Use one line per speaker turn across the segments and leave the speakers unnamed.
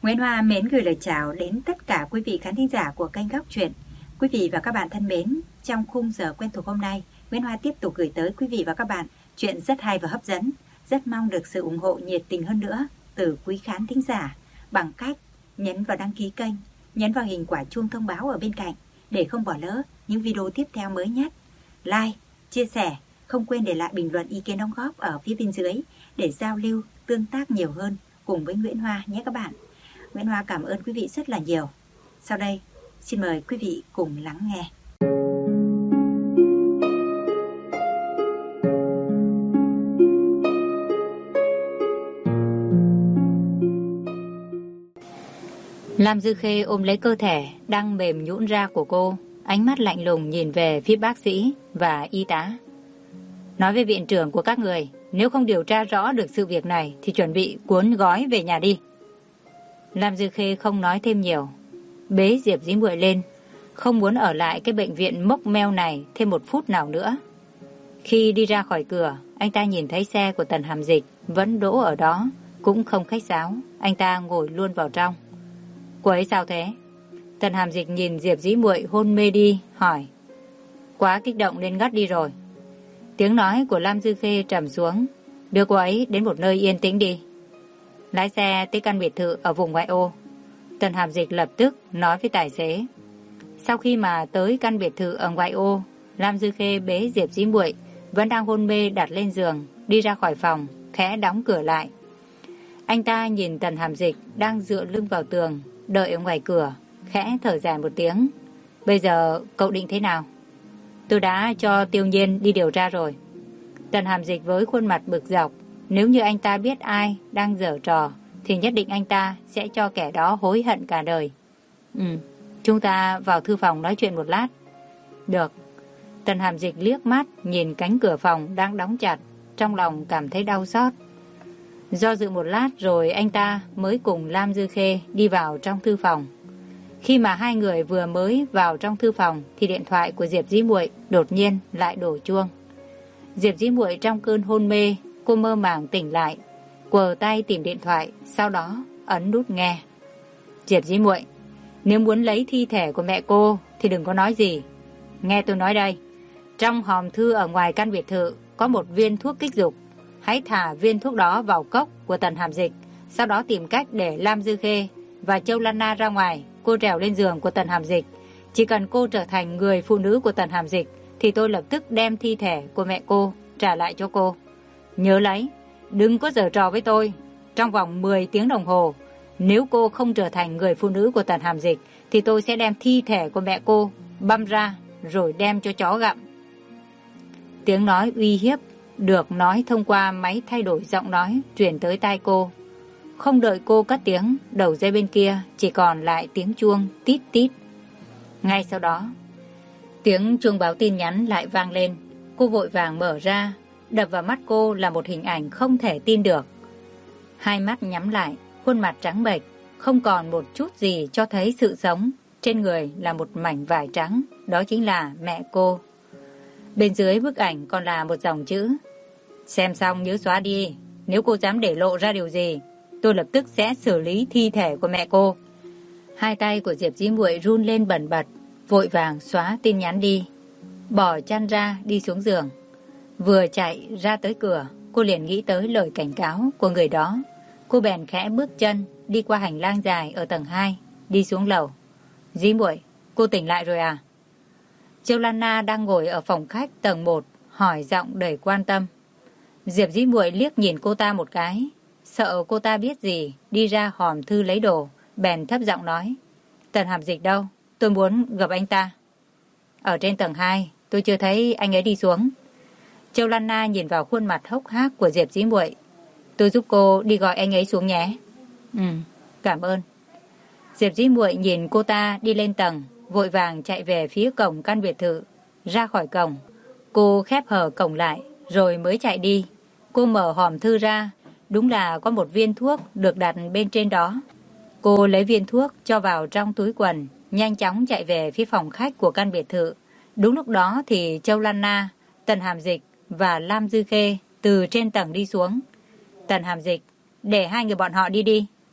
Nguyễn Hoa mến gửi lời chào đến tất cả quý vị khán thính giả của kênh Góc Truyện. Quý vị và các bạn thân mến, trong khung giờ quen thuộc hôm nay, Nguyễn Hoa tiếp tục gửi tới quý vị và các bạn chuyện rất hay và hấp dẫn. Rất mong được sự ủng hộ nhiệt tình hơn nữa từ quý khán thính giả bằng cách nhấn vào đăng ký kênh, nhấn vào hình quả chuông thông báo ở bên cạnh để không bỏ lỡ những video tiếp theo mới nhất. Like, chia sẻ, không quên để lại bình luận ý kiến đóng góp ở phía bên dưới để giao lưu, tương tác nhiều hơn cùng với Nguyễn Hoa nhé các bạn. Nguyễn Hoa cảm ơn quý vị rất là nhiều. Sau đây, xin mời quý vị cùng lắng nghe.
Lam Dư Khê ôm lấy cơ thể đang mềm nhũn ra của cô, ánh mắt lạnh lùng nhìn về phía bác sĩ và y tá. Nói với viện trưởng của các người, nếu không điều tra rõ được sự việc này thì chuẩn bị cuốn gói về nhà đi. Lam Dư Khê không nói thêm nhiều, bế Diệp Dĩ Muội lên, không muốn ở lại cái bệnh viện mốc meo này thêm một phút nào nữa. Khi đi ra khỏi cửa, anh ta nhìn thấy xe của Tần Hàm Dịch vẫn đỗ ở đó, cũng không khách sáo, anh ta ngồi luôn vào trong. Cô ấy sao thế? Tần Hàm Dịch nhìn Diệp Dĩ Muội hôn mê đi, hỏi. Quá kích động nên ngất đi rồi. Tiếng nói của Lam Dư Khê trầm xuống. Đưa cô ấy đến một nơi yên tĩnh đi. Lái xe tới căn biệt thự ở vùng ngoại ô. Tần Hàm Dịch lập tức nói với tài xế. Sau khi mà tới căn biệt thự ở ngoại ô, Lam Dư Khê bế Diệp Dĩ Muội vẫn đang hôn mê đặt lên giường, đi ra khỏi phòng, khẽ đóng cửa lại. Anh ta nhìn Tần Hàm Dịch đang dựa lưng vào tường, đợi ở ngoài cửa, khẽ thở dài một tiếng. Bây giờ cậu định thế nào? Tôi đã cho Tiêu Nhiên đi điều tra rồi. Tần Hàm Dịch với khuôn mặt bực dọc. Nếu như anh ta biết ai đang giở trò thì nhất định anh ta sẽ cho kẻ đó hối hận cả đời. Chúng ta vào thư phòng nói chuyện một lát. Được. Tần Hàm Dịch liếc mắt nhìn cánh cửa phòng đang đóng chặt, trong lòng cảm thấy đau xót. Do dự một lát rồi anh ta mới cùng Lam Dư Khê đi vào trong thư phòng. Khi mà hai người vừa mới vào trong thư phòng thì điện thoại của Diệp Dĩ Muội đột nhiên lại đổ chuông. Diệp Dĩ Muội trong cơn hôn mê, cô mơ màng tỉnh lại, quờ tay tìm điện thoại, sau đó ấn nút nghe. Diệp Dĩ Muội, nếu muốn lấy thi thể của mẹ cô thì đừng có nói gì. Nghe tôi nói đây, trong hòm thư ở ngoài căn biệt thự có một viên thuốc kích dục. Hãy thả viên thuốc đó vào cốc của Tần Hàm Dịch, sau đó tìm cách để Lam Dư Khê và Châu Lan Na ra ngoài. Cô trèo lên giường của Tần Hàm Dịch. Chỉ cần cô trở thành người phụ nữ của Tần Hàm Dịch thì tôi lập tức đem thi thể của mẹ cô trả lại cho cô. Nhớ lấy, đừng có giở trò với tôi. Trong vòng 10 tiếng đồng hồ, nếu cô không trở thành người phụ nữ của Tần Hàm Dịch thì tôi sẽ đem thi thể của mẹ cô băm ra rồi đem cho chó gặm. Tiếng nói uy hiếp được nói thông qua máy thay đổi giọng nói truyền tới tai cô. Không đợi cô cất tiếng, đầu dây bên kia chỉ còn lại tiếng chuông tít tít. Ngay sau đó, tiếng chuông báo tin nhắn lại vang lên. Cô vội vàng mở ra, đập vào mắt cô là một hình ảnh không thể tin được. Hai mắt nhắm lại, khuôn mặt trắng bệch, không còn một chút gì cho thấy sự sống. Trên người là một mảnh vải trắng, đó chính là mẹ cô. Bên dưới bức ảnh còn là một dòng chữ. Xem xong nhớ xóa đi, nếu cô dám để lộ ra điều gì, tôi lập tức sẽ xử lý thi thể của mẹ cô. Hai tay của Diệp Dĩ Muội run lên bần bật, vội vàng xóa tin nhắn đi, bỏ chăn ra đi xuống giường. Vừa chạy ra tới cửa, cô liền nghĩ tới lời cảnh cáo của người đó. Cô bèn khẽ bước chân đi qua hành lang dài ở tầng 2, đi xuống lầu. Dĩ Muội, cô tỉnh lại rồi à? Châu Lan Na đang ngồi ở phòng khách tầng 1, hỏi giọng đầy quan tâm. Diệp Dĩ Muội liếc nhìn cô ta một cái, sợ cô ta biết gì, đi ra hòm thư lấy đồ, bèn thấp giọng nói. Tần Hàm Dịch đâu? Tôi muốn gặp anh ta. Ở trên tầng 2, tôi chưa thấy anh ấy đi xuống. Châu Lan Na nhìn vào khuôn mặt hốc hác của Diệp Dĩ Muội. Tôi giúp cô đi gọi anh ấy xuống nhé. Cảm ơn. Diệp Dĩ Muội nhìn cô ta đi lên tầng, vội vàng chạy về phía cổng căn biệt thự. Ra khỏi cổng, cô khép hờ cổng lại, rồi mới chạy đi. Cô mở hòm thư ra, đúng là có một viên thuốc được đặt bên trên đó. Cô lấy viên thuốc cho vào trong túi quần, nhanh chóng chạy về phía phòng khách của căn biệt thự. Đúng lúc đó thì Châu Lan Na, Tần Hàm Dịch và Lam Dư Khê từ trên tầng đi xuống. Tần Hàm Dịch, để hai người bọn họ đi đi.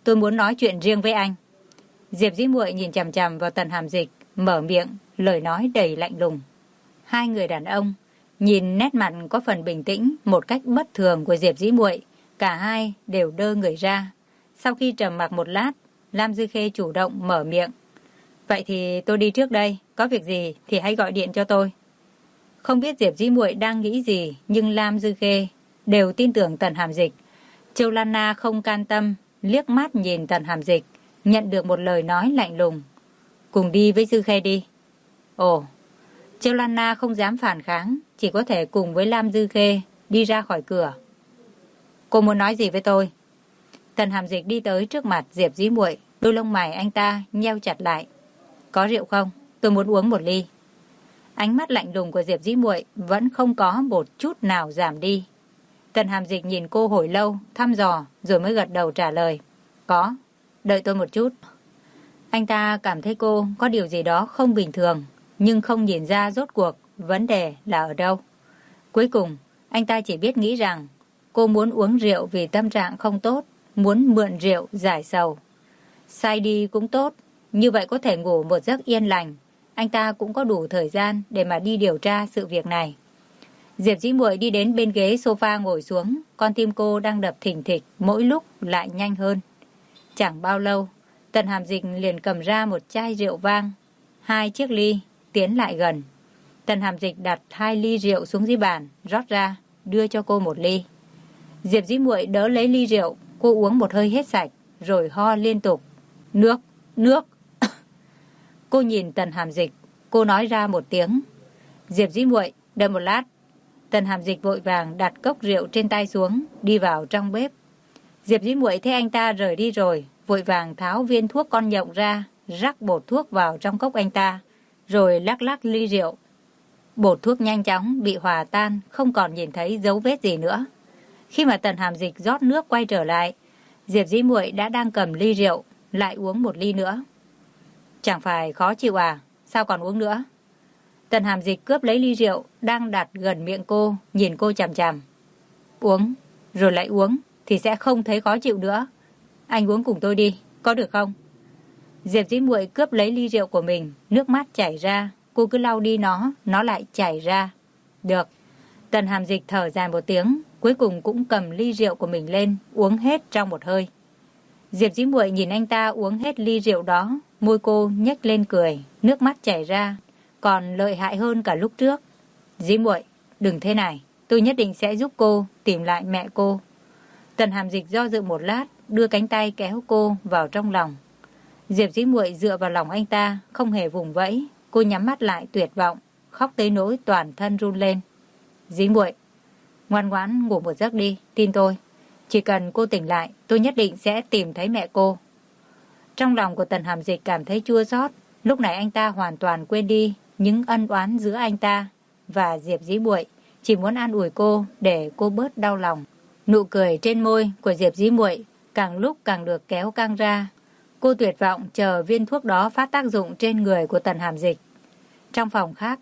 tôi muốn nói chuyện riêng với anh. Diệp Dĩ Muội nhìn chằm chằm vào Tần Hàm Dịch, mở miệng, lời nói đầy lạnh lùng. Hai người đàn ông nhìn nét mặt có phần bình tĩnh một cách bất thường của Diệp Dĩ Muội, cả hai đều đơ người ra. Sau khi trầm mặc một lát, Lam Dư Khê chủ động mở miệng. Vậy thì tôi đi trước đây, có việc gì thì hãy gọi điện cho tôi. Không biết Diệp Dĩ Muội đang nghĩ gì, nhưng Lam Dư Khê đều tin tưởng Tần Hàm Dịch. Châu Lan Na không can tâm, liếc mắt nhìn Tần Hàm Dịch, nhận được một lời nói lạnh lùng. Cùng đi với Dư Khê đi. Ồ, Châu Lan Na không dám phản kháng, chỉ có thể cùng với Lam Dư Khê đi ra khỏi cửa. Cô muốn nói gì với tôi? Tần Hàm Dịch đi tới trước mặt Diệp Dĩ Muội, đôi lông mày anh ta nheo chặt lại. Có rượu không? Tôi muốn uống một ly. Ánh mắt lạnh lùng của Diệp Dĩ Muội vẫn không có một chút nào giảm đi. Tần Hàm Dịch nhìn cô hồi lâu, thăm dò, rồi mới gật đầu trả lời. Có, đợi tôi một chút. Anh ta cảm thấy cô có điều gì đó không bình thường, nhưng không nhìn ra rốt cuộc vấn đề là ở đâu. Cuối cùng, anh ta chỉ biết nghĩ rằng cô muốn uống rượu vì tâm trạng không tốt, muốn mượn rượu giải sầu. Say đi cũng tốt, như vậy có thể ngủ một giấc yên lành. Anh ta cũng có đủ thời gian để mà đi điều tra sự việc này. Diệp Dĩ Muội đi đến bên ghế sofa ngồi xuống, con tim cô đang đập thình thịch, mỗi lúc lại nhanh hơn. Chẳng bao lâu, Tần Hàm Dịch liền cầm ra một chai rượu vang, 2 chiếc ly, tiến lại gần. Tần Hàm Dịch đặt 2 ly rượu xuống dưới bàn, rót ra, đưa cho cô một ly. Diệp Dĩ Muội đỡ lấy ly rượu, cô uống một hơi hết sạch, rồi ho liên tục. Nước, nước. Cô nhìn Tần Hàm Dịch, cô nói ra một tiếng. Diệp Dĩ Muội, đợi một lát. Tần Hàm Dịch vội vàng đặt cốc rượu trên tay xuống, đi vào trong bếp. Diệp Dĩ Muội thấy anh ta rời đi rồi, vội vàng tháo viên thuốc con nhộng ra, rắc bột thuốc vào trong cốc anh ta, rồi lắc lắc ly rượu. Bột thuốc nhanh chóng bị hòa tan, không còn nhìn thấy dấu vết gì nữa. Khi mà Tần Hàm Dịch rót nước quay trở lại, Diệp Dĩ Muội đã đang cầm ly rượu, lại uống một ly nữa. Chẳng phải khó chịu à? Sao còn uống nữa? Tần Hàm Dịch cướp lấy ly rượu đang đặt gần miệng cô, nhìn cô chằm chằm. Uống, rồi lại uống, thì sẽ không thấy khó chịu nữa. Anh uống cùng tôi đi, có được không? Diệp Dĩ Muội cướp lấy ly rượu của mình, nước mắt chảy ra. Cô cứ lau đi nó lại chảy ra. Được. Tần Hàm Dịch thở dài một tiếng, cuối cùng cũng cầm ly rượu của mình lên, uống hết trong một hơi. Diệp Dĩ Muội nhìn anh ta uống hết ly rượu đó, môi cô nhếch lên cười, nước mắt chảy ra, còn lợi hại hơn cả lúc trước. Dĩ Muội, đừng thế này, tôi nhất định sẽ giúp cô tìm lại mẹ cô. Tần Hàm Dịch do dự một lát, đưa cánh tay kéo cô vào trong lòng. Diệp Dĩ Muội dựa vào lòng anh ta, không hề vùng vẫy, cô nhắm mắt lại tuyệt vọng, khóc tới nỗi toàn thân run lên. Dĩ Muội, ngoan ngoãn ngủ một giấc đi, tin tôi. Chỉ cần cô tỉnh lại, tôi nhất định sẽ tìm thấy mẹ cô. Trong lòng của Tần Hàm Dịch cảm thấy chua xót. Lúc này anh ta hoàn toàn quên đi những ân oán giữa anh ta và Diệp Dĩ Muội, chỉ muốn an ủi cô để cô bớt đau lòng. Nụ cười trên môi của Diệp Dĩ Muội càng lúc càng được kéo căng ra. Cô tuyệt vọng chờ viên thuốc đó phát tác dụng trên người của Tần Hàm Dịch. Trong phòng khác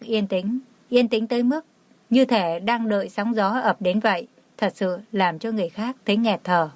yên tĩnh tới mức như thể đang đợi sóng gió ập đến vậy, thật sự làm cho người khác thấy nghẹt thở.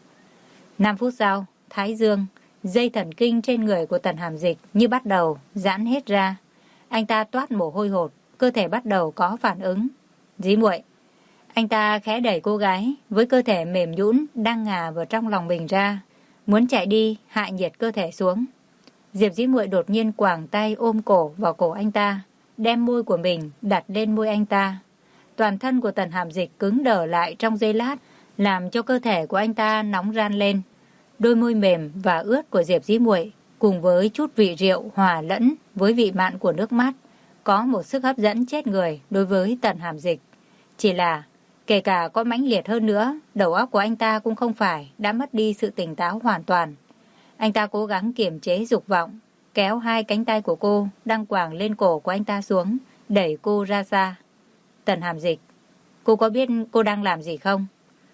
5 phút sau, thái dương, dây thần kinh trên người của Tần Hàm Dịch như bắt đầu giãn hết ra. Anh ta toát mồ hôi hột, cơ thể bắt đầu có phản ứng. Dĩ Muội, anh ta khẽ đẩy cô gái với cơ thể mềm nhũn đang ngả vào trong lòng mình ra, muốn chạy đi hạ nhiệt cơ thể xuống. Diệp Dĩ Muội đột nhiên quàng tay ôm cổ vào cổ anh ta, đem môi của mình đặt lên môi anh ta. Toàn thân của Tần Hàm Dịch cứng đờ lại trong giây lát, làm cho cơ thể của anh ta nóng ran lên. Đôi môi mềm và ướt của Diệp Dĩ Muội cùng với chút vị rượu hòa lẫn với vị mặn của nước mắt, có một sức hấp dẫn chết người đối với Tần Hàm Dịch. Chỉ là, kể cả có mãnh liệt hơn nữa, đầu óc của anh ta cũng không phải đã mất đi sự tỉnh táo hoàn toàn. Anh ta cố gắng kiềm chế dục vọng, kéo 2 cánh tay của cô đang quàng lên cổ của anh ta xuống, đẩy cô ra xa. Tần Hàm Dịch, cô có biết cô đang làm gì không?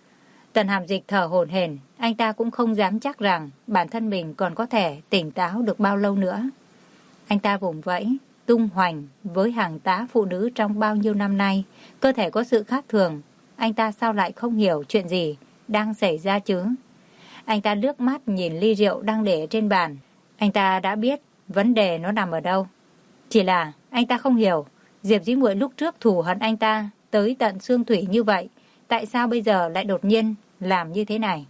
Tần Hàm Dịch thở hổn hển, anh ta cũng không dám chắc rằng bản thân mình còn có thể tỉnh táo được bao lâu nữa. Anh ta vùng vẫy, tung hoành với hàng tá phụ nữ trong bao nhiêu năm nay, cơ thể có sự khác thường. Anh ta sao lại không hiểu chuyện gì đang xảy ra chứ? Anh ta liếc mắt nhìn ly rượu đang để trên bàn. Anh ta đã biết vấn đề nó nằm ở đâu. Chỉ là anh ta không hiểu, Diệp Dĩ Muội lúc trước thù hận anh ta tới tận xương thủy như vậy, tại sao bây giờ lại đột nhiên làm như thế này?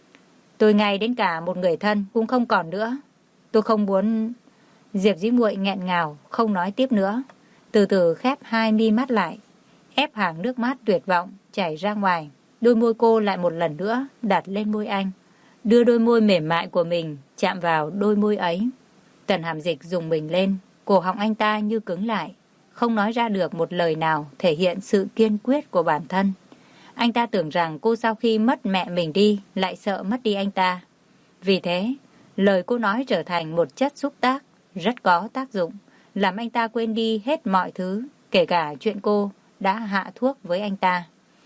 Tôi ngay đến cả một người thân cũng không còn nữa. Tôi không muốn... Diệp Dĩ Muội nghẹn ngào, không nói tiếp nữa. Từ từ khép hai mi mắt lại, ép hàng nước mắt tuyệt vọng chảy ra ngoài. Đôi môi cô lại một lần nữa đặt lên môi anh, đưa đôi môi mềm mại của mình chạm vào đôi môi ấy. Tần Hàm Dịch rùng mình lên, cổ họng anh ta như cứng lại, không nói ra được một lời nào thể hiện sự kiên quyết của bản thân. Anh ta tưởng rằng cô sau khi mất mẹ mình đi lại sợ mất đi anh ta. Vì thế, lời cô nói trở thành một chất xúc tác rất có tác dụng, làm anh ta quên đi hết mọi thứ, kể cả chuyện cô đã hạ thuốc với anh ta.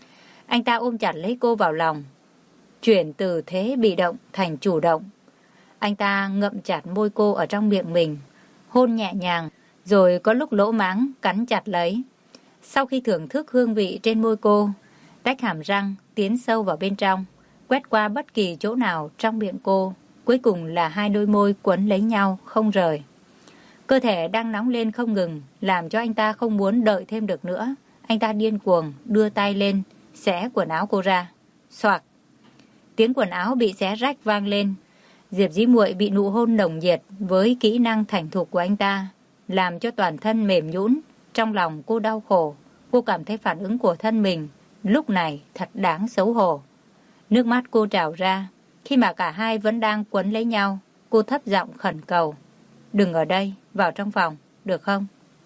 Anh ta ôm chặt lấy cô vào lòng, chuyển từ thế bị động thành chủ động. Anh ta ngậm chặt môi cô ở trong miệng mình, hôn nhẹ nhàng, rồi có lúc lỗ mãng cắn chặt lấy. Sau khi thưởng thức hương vị trên môi cô, tách hàm răng tiến sâu vào bên trong, quét qua bất kỳ chỗ nào trong miệng cô. Cuối cùng là hai đôi môi quấn lấy nhau không rời. Cơ thể đang nóng lên không ngừng, làm cho anh ta không muốn đợi thêm được nữa. Anh ta điên cuồng đưa tay lên, xé quần áo cô ra. Xoạc! Tiếng quần áo bị xé rách vang lên. Diệp Dĩ Muội bị nụ hôn nồng nhiệt với kỹ năng thành thục của anh ta, làm cho toàn thân mềm nhũn. Trong lòng cô đau khổ, cô cảm thấy phản ứng của thân mình lúc này thật đáng xấu hổ. Nước mắt cô trào ra. Khi mà cả hai vẫn đang quấn lấy nhau, cô thấp giọng khẩn cầu. Đừng ở đây, vào trong phòng, được không?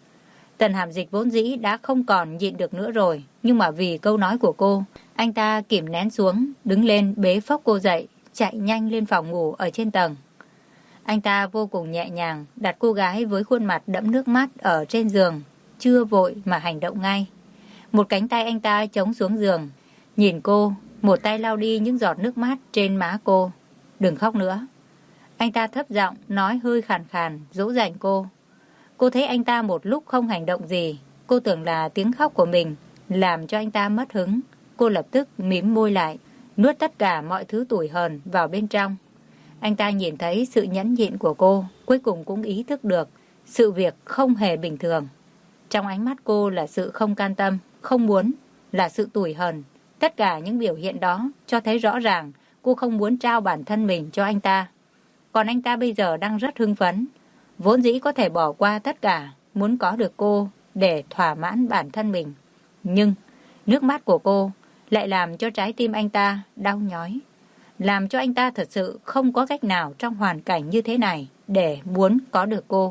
Tần Hàm Dịch vốn dĩ đã không còn nhịn được nữa rồi, nhưng mà vì câu nói của cô, anh ta kìm nén xuống, đứng lên bế phốc cô dậy, chạy nhanh lên phòng ngủ ở trên tầng. Anh ta vô cùng nhẹ nhàng đặt cô gái với khuôn mặt đẫm nước mắt ở trên giường, chưa vội mà hành động ngay. Một cánh tay anh ta chống xuống giường, nhìn cô, một tay lau đi những giọt nước mắt trên má cô. Đừng khóc nữa. Anh ta thấp giọng nói hơi khàn khàn, dỗ dành cô. Cô thấy anh ta một lúc không hành động gì, cô tưởng là tiếng khóc của mình làm cho anh ta mất hứng. Cô lập tức mím môi lại, nuốt tất cả mọi thứ tủi hờn vào bên trong. Anh ta nhìn thấy sự nhẫn nhịn của cô, cuối cùng cũng ý thức được sự việc không hề bình thường. Trong ánh mắt cô là sự không can tâm, không muốn, là sự tủi hờn. Tất cả những biểu hiện đó cho thấy rõ ràng cô không muốn trao bản thân mình cho anh ta. Còn anh ta bây giờ đang rất hưng phấn, vốn dĩ có thể bỏ qua tất cả, muốn có được cô để thỏa mãn bản thân mình. Nhưng nước mắt của cô lại làm cho trái tim anh ta đau nhói, làm cho anh ta thật sự không có cách nào trong hoàn cảnh như thế này để muốn có được cô.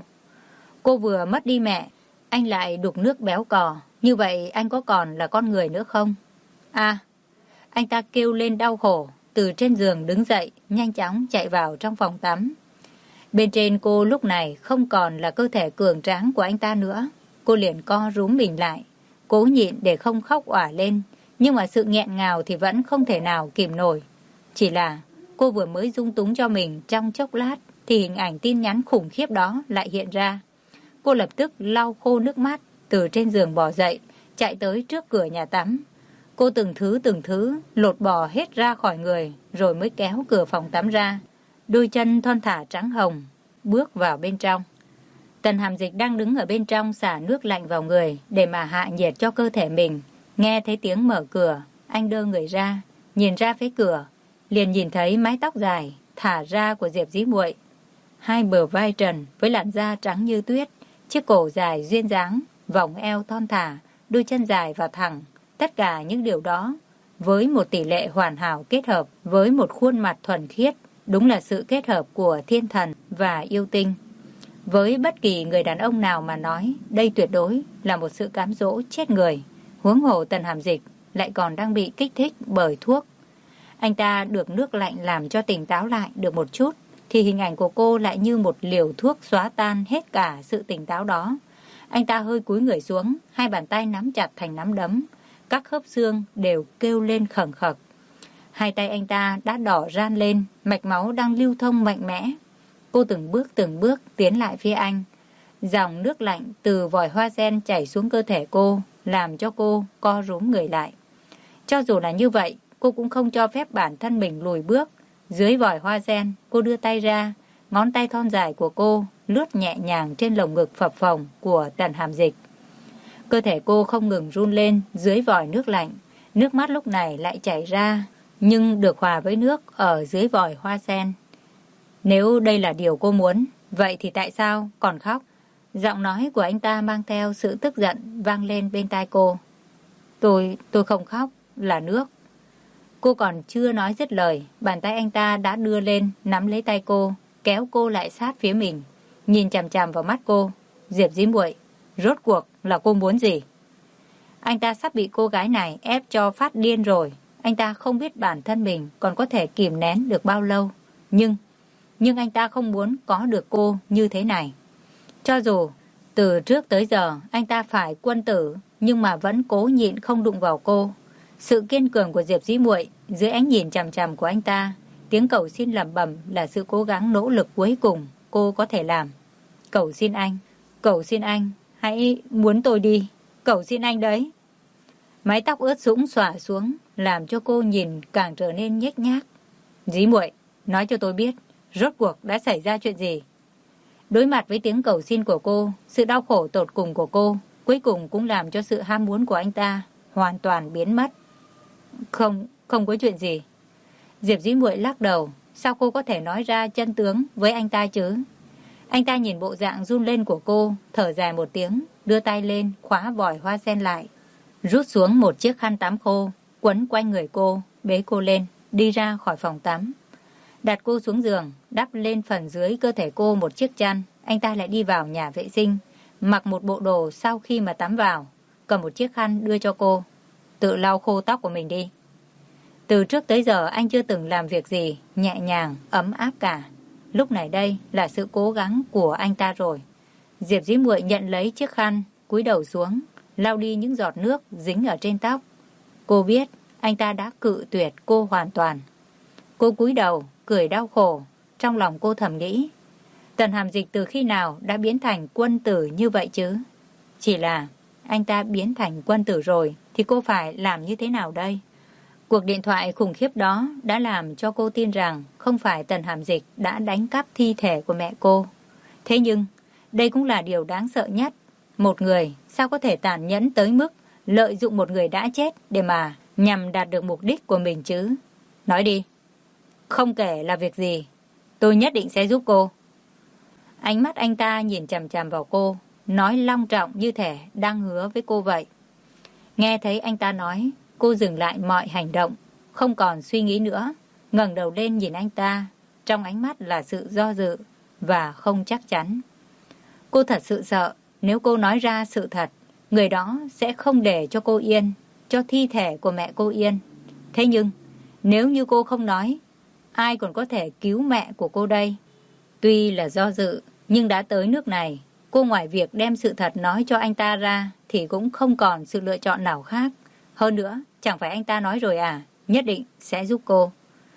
Cô vừa mất đi mẹ, anh lại đục nước béo cò, như vậy anh có còn là con người nữa không? À, anh ta kêu lên đau khổ, từ trên giường đứng dậy, nhanh chóng chạy vào trong phòng tắm. Bên trên cô lúc này không còn là cơ thể cường tráng của anh ta nữa. Cô liền co rúm mình lại, cố nhịn để không khóc òa lên, nhưng mà sự nghẹn ngào thì vẫn không thể nào kìm nổi. Chỉ là cô vừa mới dung túng cho mình trong chốc lát thì hình ảnh tin nhắn khủng khiếp đó lại hiện ra. Cô lập tức lau khô nước mắt, từ trên giường bò dậy, chạy tới trước cửa nhà tắm. Cô từng thứ lột bỏ hết ra khỏi người, rồi mới kéo cửa phòng tắm ra. Đôi chân thon thả trắng hồng, bước vào bên trong. Tần Hàm Dịch đang đứng ở bên trong xả nước lạnh vào người để mà hạ nhiệt cho cơ thể mình. Nghe thấy tiếng mở cửa, anh đơ người ra, nhìn ra phía cửa, liền nhìn thấy mái tóc dài, thả ra của Diệp Dĩ Muội. Hai bờ vai trần với làn da trắng như tuyết, chiếc cổ dài duyên dáng, vòng eo thon thả, đôi chân dài và thẳng. Tất cả những điều đó với một tỷ lệ hoàn hảo kết hợp với một khuôn mặt thuần khiết, đúng là sự kết hợp của thiên thần và yêu tinh. Với bất kỳ người đàn ông nào mà nói, đây tuyệt đối là một sự cám dỗ chết người. Huống hồ Tần Hàm Dịch lại còn đang bị kích thích bởi thuốc. Anh ta được nước lạnh làm cho tỉnh táo lại được một chút, thì hình ảnh của cô lại như một liều thuốc xóa tan hết cả sự tỉnh táo đó. Anh ta hơi cúi người xuống, hai bàn tay nắm chặt thành nắm đấm, các khớp xương đều kêu lên khẩn khặc. Hai tay anh ta đã đỏ ran lên, mạch máu đang lưu thông mạnh mẽ. Cô từng bước tiến lại phía anh. Dòng nước lạnh từ vòi hoa sen chảy xuống cơ thể cô, làm cho cô co rúm người lại. Cho dù là như vậy, cô cũng không cho phép bản thân mình lùi bước, Dưới vòi hoa sen, cô đưa tay ra, ngón tay thon dài của cô lướt nhẹ nhàng trên lồng ngực phập phồng của Tần Hàm Dịch. Cơ thể cô không ngừng run lên dưới vòi nước lạnh, nước mắt lúc này lại chảy ra, nhưng được hòa với nước ở dưới vòi hoa sen. Nếu đây là điều cô muốn, vậy thì tại sao còn khóc? Giọng nói của anh ta mang theo sự tức giận vang lên bên tai cô. Tôi không khóc, là nước. Cô còn chưa nói dứt lời, bàn tay anh ta đã đưa lên, nắm lấy tay cô, kéo cô lại sát phía mình, nhìn chằm chằm vào mắt cô. Diệp Dĩ Muội, rốt cuộc là cô muốn gì? Anh ta sắp bị cô gái này ép cho phát điên rồi. Anh ta không biết bản thân mình còn có thể kìm nén được bao lâu. Nhưng anh ta không muốn có được cô như thế này. Cho dù từ trước tới giờ anh ta phải quân tử, nhưng mà vẫn cố nhịn không đụng vào cô. Sự kiên cường của Diệp Dĩ Muội dưới ánh nhìn chằm chằm của anh ta, tiếng cầu xin lẩm bẩm là sự cố gắng nỗ lực cuối cùng cô có thể làm. Cầu xin anh, hãy muốn tôi đi, cầu xin anh đấy. Mái tóc ướt sũng xõa xuống, làm cho cô nhìn càng trở nên nhếch nhác. Dĩ Muội, nói cho tôi biết, rốt cuộc đã xảy ra chuyện gì? Đối mặt với tiếng cầu xin của cô, sự đau khổ tột cùng của cô, cuối cùng cũng làm cho sự ham muốn của anh ta hoàn toàn biến mất. Không có chuyện gì. Diệp Dĩ Muội lắc đầu, sao cô có thể nói ra chân tướng với anh ta chứ? Anh ta nhìn bộ dạng run lên của cô, thở dài một tiếng, đưa tay lên, khóa vòi hoa sen lại, rút xuống một chiếc khăn tắm khô, quấn quanh người cô, bế cô lên, đi ra khỏi phòng tắm. Đặt cô xuống giường, đắp lên phần dưới cơ thể cô một chiếc chăn, anh ta lại đi vào nhà vệ sinh, mặc một bộ đồ sau khi mà tắm vào, cầm một chiếc khăn đưa cho cô. Tự lau khô tóc của mình đi. Từ trước tới giờ anh chưa từng làm việc gì nhẹ nhàng, ấm áp cả. Lúc này đây là sự cố gắng của anh ta rồi. Diệp Dĩ Muội nhận lấy chiếc khăn, cúi đầu xuống, lau đi những giọt nước dính ở trên tóc. Cô biết anh ta đã cự tuyệt cô hoàn toàn. Cô cúi đầu, cười đau khổ. Trong lòng cô thầm nghĩ, Tần Hàm Dịch từ khi nào đã biến thành quân tử như vậy chứ? Chỉ là anh ta biến thành quân tử rồi thì cô phải làm như thế nào đây? Cuộc điện thoại khủng khiếp đó đã làm cho cô tin rằng không phải Tần Hàm Dịch đã đánh cắp thi thể của mẹ cô. Thế nhưng, đây cũng là điều đáng sợ nhất. Một người sao có thể tàn nhẫn tới mức lợi dụng một người đã chết để mà nhằm đạt được mục đích của mình chứ? Nói đi. Không kể là việc gì, tôi nhất định sẽ giúp cô. Ánh mắt anh ta nhìn chằm chằm vào cô, nói long trọng như thể đang hứa với cô vậy. Nghe thấy anh ta nói, cô dừng lại mọi hành động, không còn suy nghĩ nữa, ngẩng đầu lên nhìn anh ta, trong ánh mắt là sự do dự và không chắc chắn. Cô thật sự sợ, nếu cô nói ra sự thật, người đó sẽ không để cho cô yên, cho thi thể của mẹ cô yên. Thế nhưng, nếu như cô không nói, ai còn có thể cứu mẹ của cô đây? Tuy là do dự, nhưng đã tới nước này, cô ngoài việc đem sự thật nói cho anh ta ra thì cũng không còn sự lựa chọn nào khác. Hơn nữa, chẳng phải anh ta nói rồi à, nhất định sẽ giúp cô.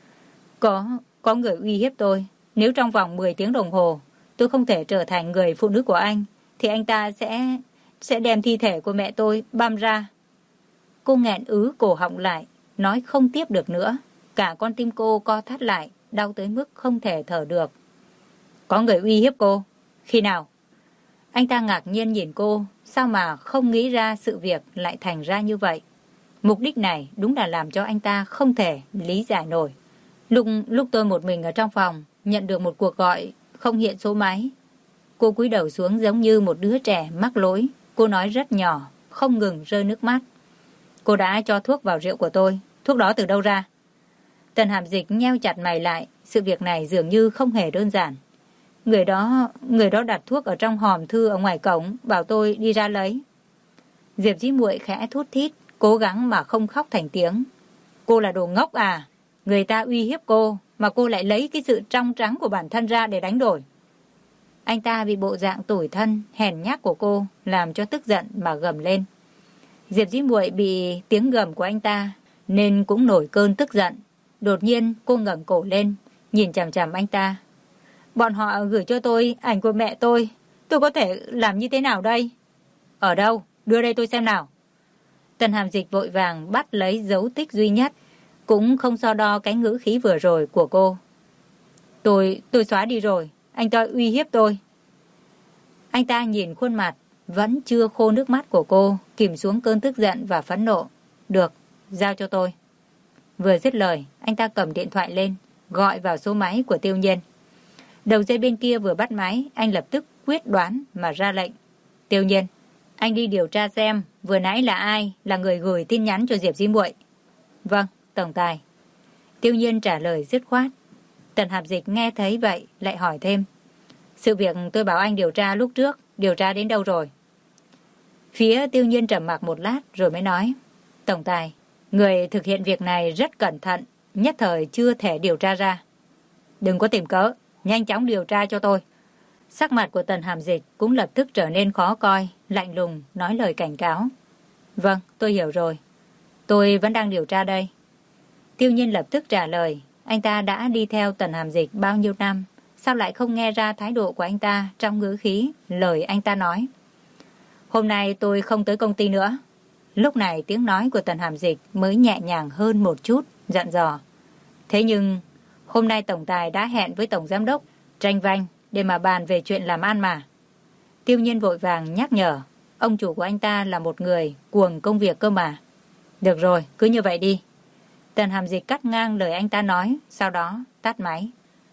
Có người uy hiếp tôi, nếu trong vòng 10 tiếng đồng hồ tôi không thể trở thành người phụ nữ của anh, thì anh ta sẽ đem thi thể của mẹ tôi băm ra. Cô nghẹn ứ cổ họng lại, nói không tiếp được nữa. Cả con tim cô co thắt lại, đau tới mức không thể thở được. Có người uy hiếp cô? Khi nào? Anh ta ngạc nhiên nhìn cô, sao mà không nghĩ ra sự việc lại thành ra như vậy. Mục đích này đúng là làm cho anh ta không thể lý giải nổi. Lúc tôi một mình ở trong phòng, nhận được một cuộc gọi không hiện số máy. Cô cúi đầu xuống giống như một đứa trẻ mắc lỗi. Cô nói rất nhỏ, không ngừng rơi nước mắt. Cô đã cho thuốc vào rượu của tôi. Thuốc đó từ đâu ra? Tần Hàm Dịch nheo chặt mày lại. Sự việc này dường như không hề đơn giản. Người đó đặt thuốc ở trong hòm thư ở ngoài cổng, bảo tôi đi ra lấy. Diệp Dĩ Muội khẽ thút thít, cố gắng mà không khóc thành tiếng. Cô là đồ ngốc à? Người ta uy hiếp cô, mà cô lại lấy cái sự trong trắng của bản thân ra để đánh đổi. Anh ta bị bộ dạng tủi thân, hèn nhát của cô làm cho tức giận mà gầm lên. Diệp Dĩ Muội bị tiếng gầm của anh ta nên cũng nổi cơn tức giận. Đột nhiên cô ngẩng cổ lên, nhìn chằm chằm anh ta. Bọn họ gửi cho tôi ảnh của mẹ tôi có thể làm như thế nào đây? Ở đâu? Đưa đây tôi xem nào. Tần Hàm Dịch vội vàng bắt lấy dấu tích duy nhất. cũng không so đo cái ngữ khí vừa rồi của cô. Tôi xóa đi rồi, anh ta uy hiếp tôi. Anh ta nhìn khuôn mặt vẫn chưa khô nước mắt của cô, kìm xuống cơn tức giận và phẫn nộ. Được, giao cho tôi. Vừa dứt lời, anh ta cầm điện thoại lên, gọi vào số máy của Tiêu Nhiên. Đầu dây bên kia vừa bắt máy, anh lập tức quyết đoán mà ra lệnh. Tiêu Nhiên, anh đi điều tra xem vừa nãy là ai là người gửi tin nhắn cho Diệp Dĩ Muội. Vâng, tổng tài. Tiêu Nhiên trả lời dứt khoát. Tần Hạp Dịch nghe thấy vậy lại hỏi thêm. Sự việc tôi bảo anh điều tra lúc trước, điều tra đến đâu rồi? Phía Tiêu Nhiên trầm mặc một lát rồi mới nói. Tổng tài, người thực hiện việc này rất cẩn thận, nhất thời chưa thể điều tra ra. Đừng có tìm cớ, nhanh chóng điều tra cho tôi. Sắc mặt của Tần Hàm Dịch cũng lập tức trở nên khó coi, lạnh lùng nói lời cảnh cáo. Vâng, tôi hiểu rồi. Tôi vẫn đang điều tra đây. Tiêu Nhiên lập tức trả lời. Anh ta đã đi theo Tần Hàm Dịch bao nhiêu năm, sao lại không nghe ra thái độ của anh ta trong ngữ khí, lời anh ta nói. Hôm nay tôi không tới công ty nữa. Lúc này tiếng nói của Tần Hàm Dịch mới nhẹ nhàng hơn một chút, dặn dò. Thế nhưng, hôm nay tổng tài đã hẹn với tổng giám đốc Tranh Vanh để mà bàn về chuyện làm ăn mà. Tiêu Nhiên vội vàng nhắc nhở, ông chủ của anh ta là một người cuồng công việc cơ mà. Được rồi, cứ như vậy đi. Tần Hàm Dịch cắt ngang lời anh ta nói, sau đó tắt máy.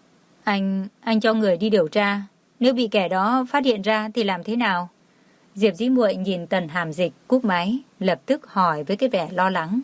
Anh cho người đi điều tra, nếu bị kẻ đó phát hiện ra thì làm thế nào? Diệp Dĩ Muội nhìn Tần Hàm Dịch cúp máy, lập tức hỏi với cái vẻ lo lắng.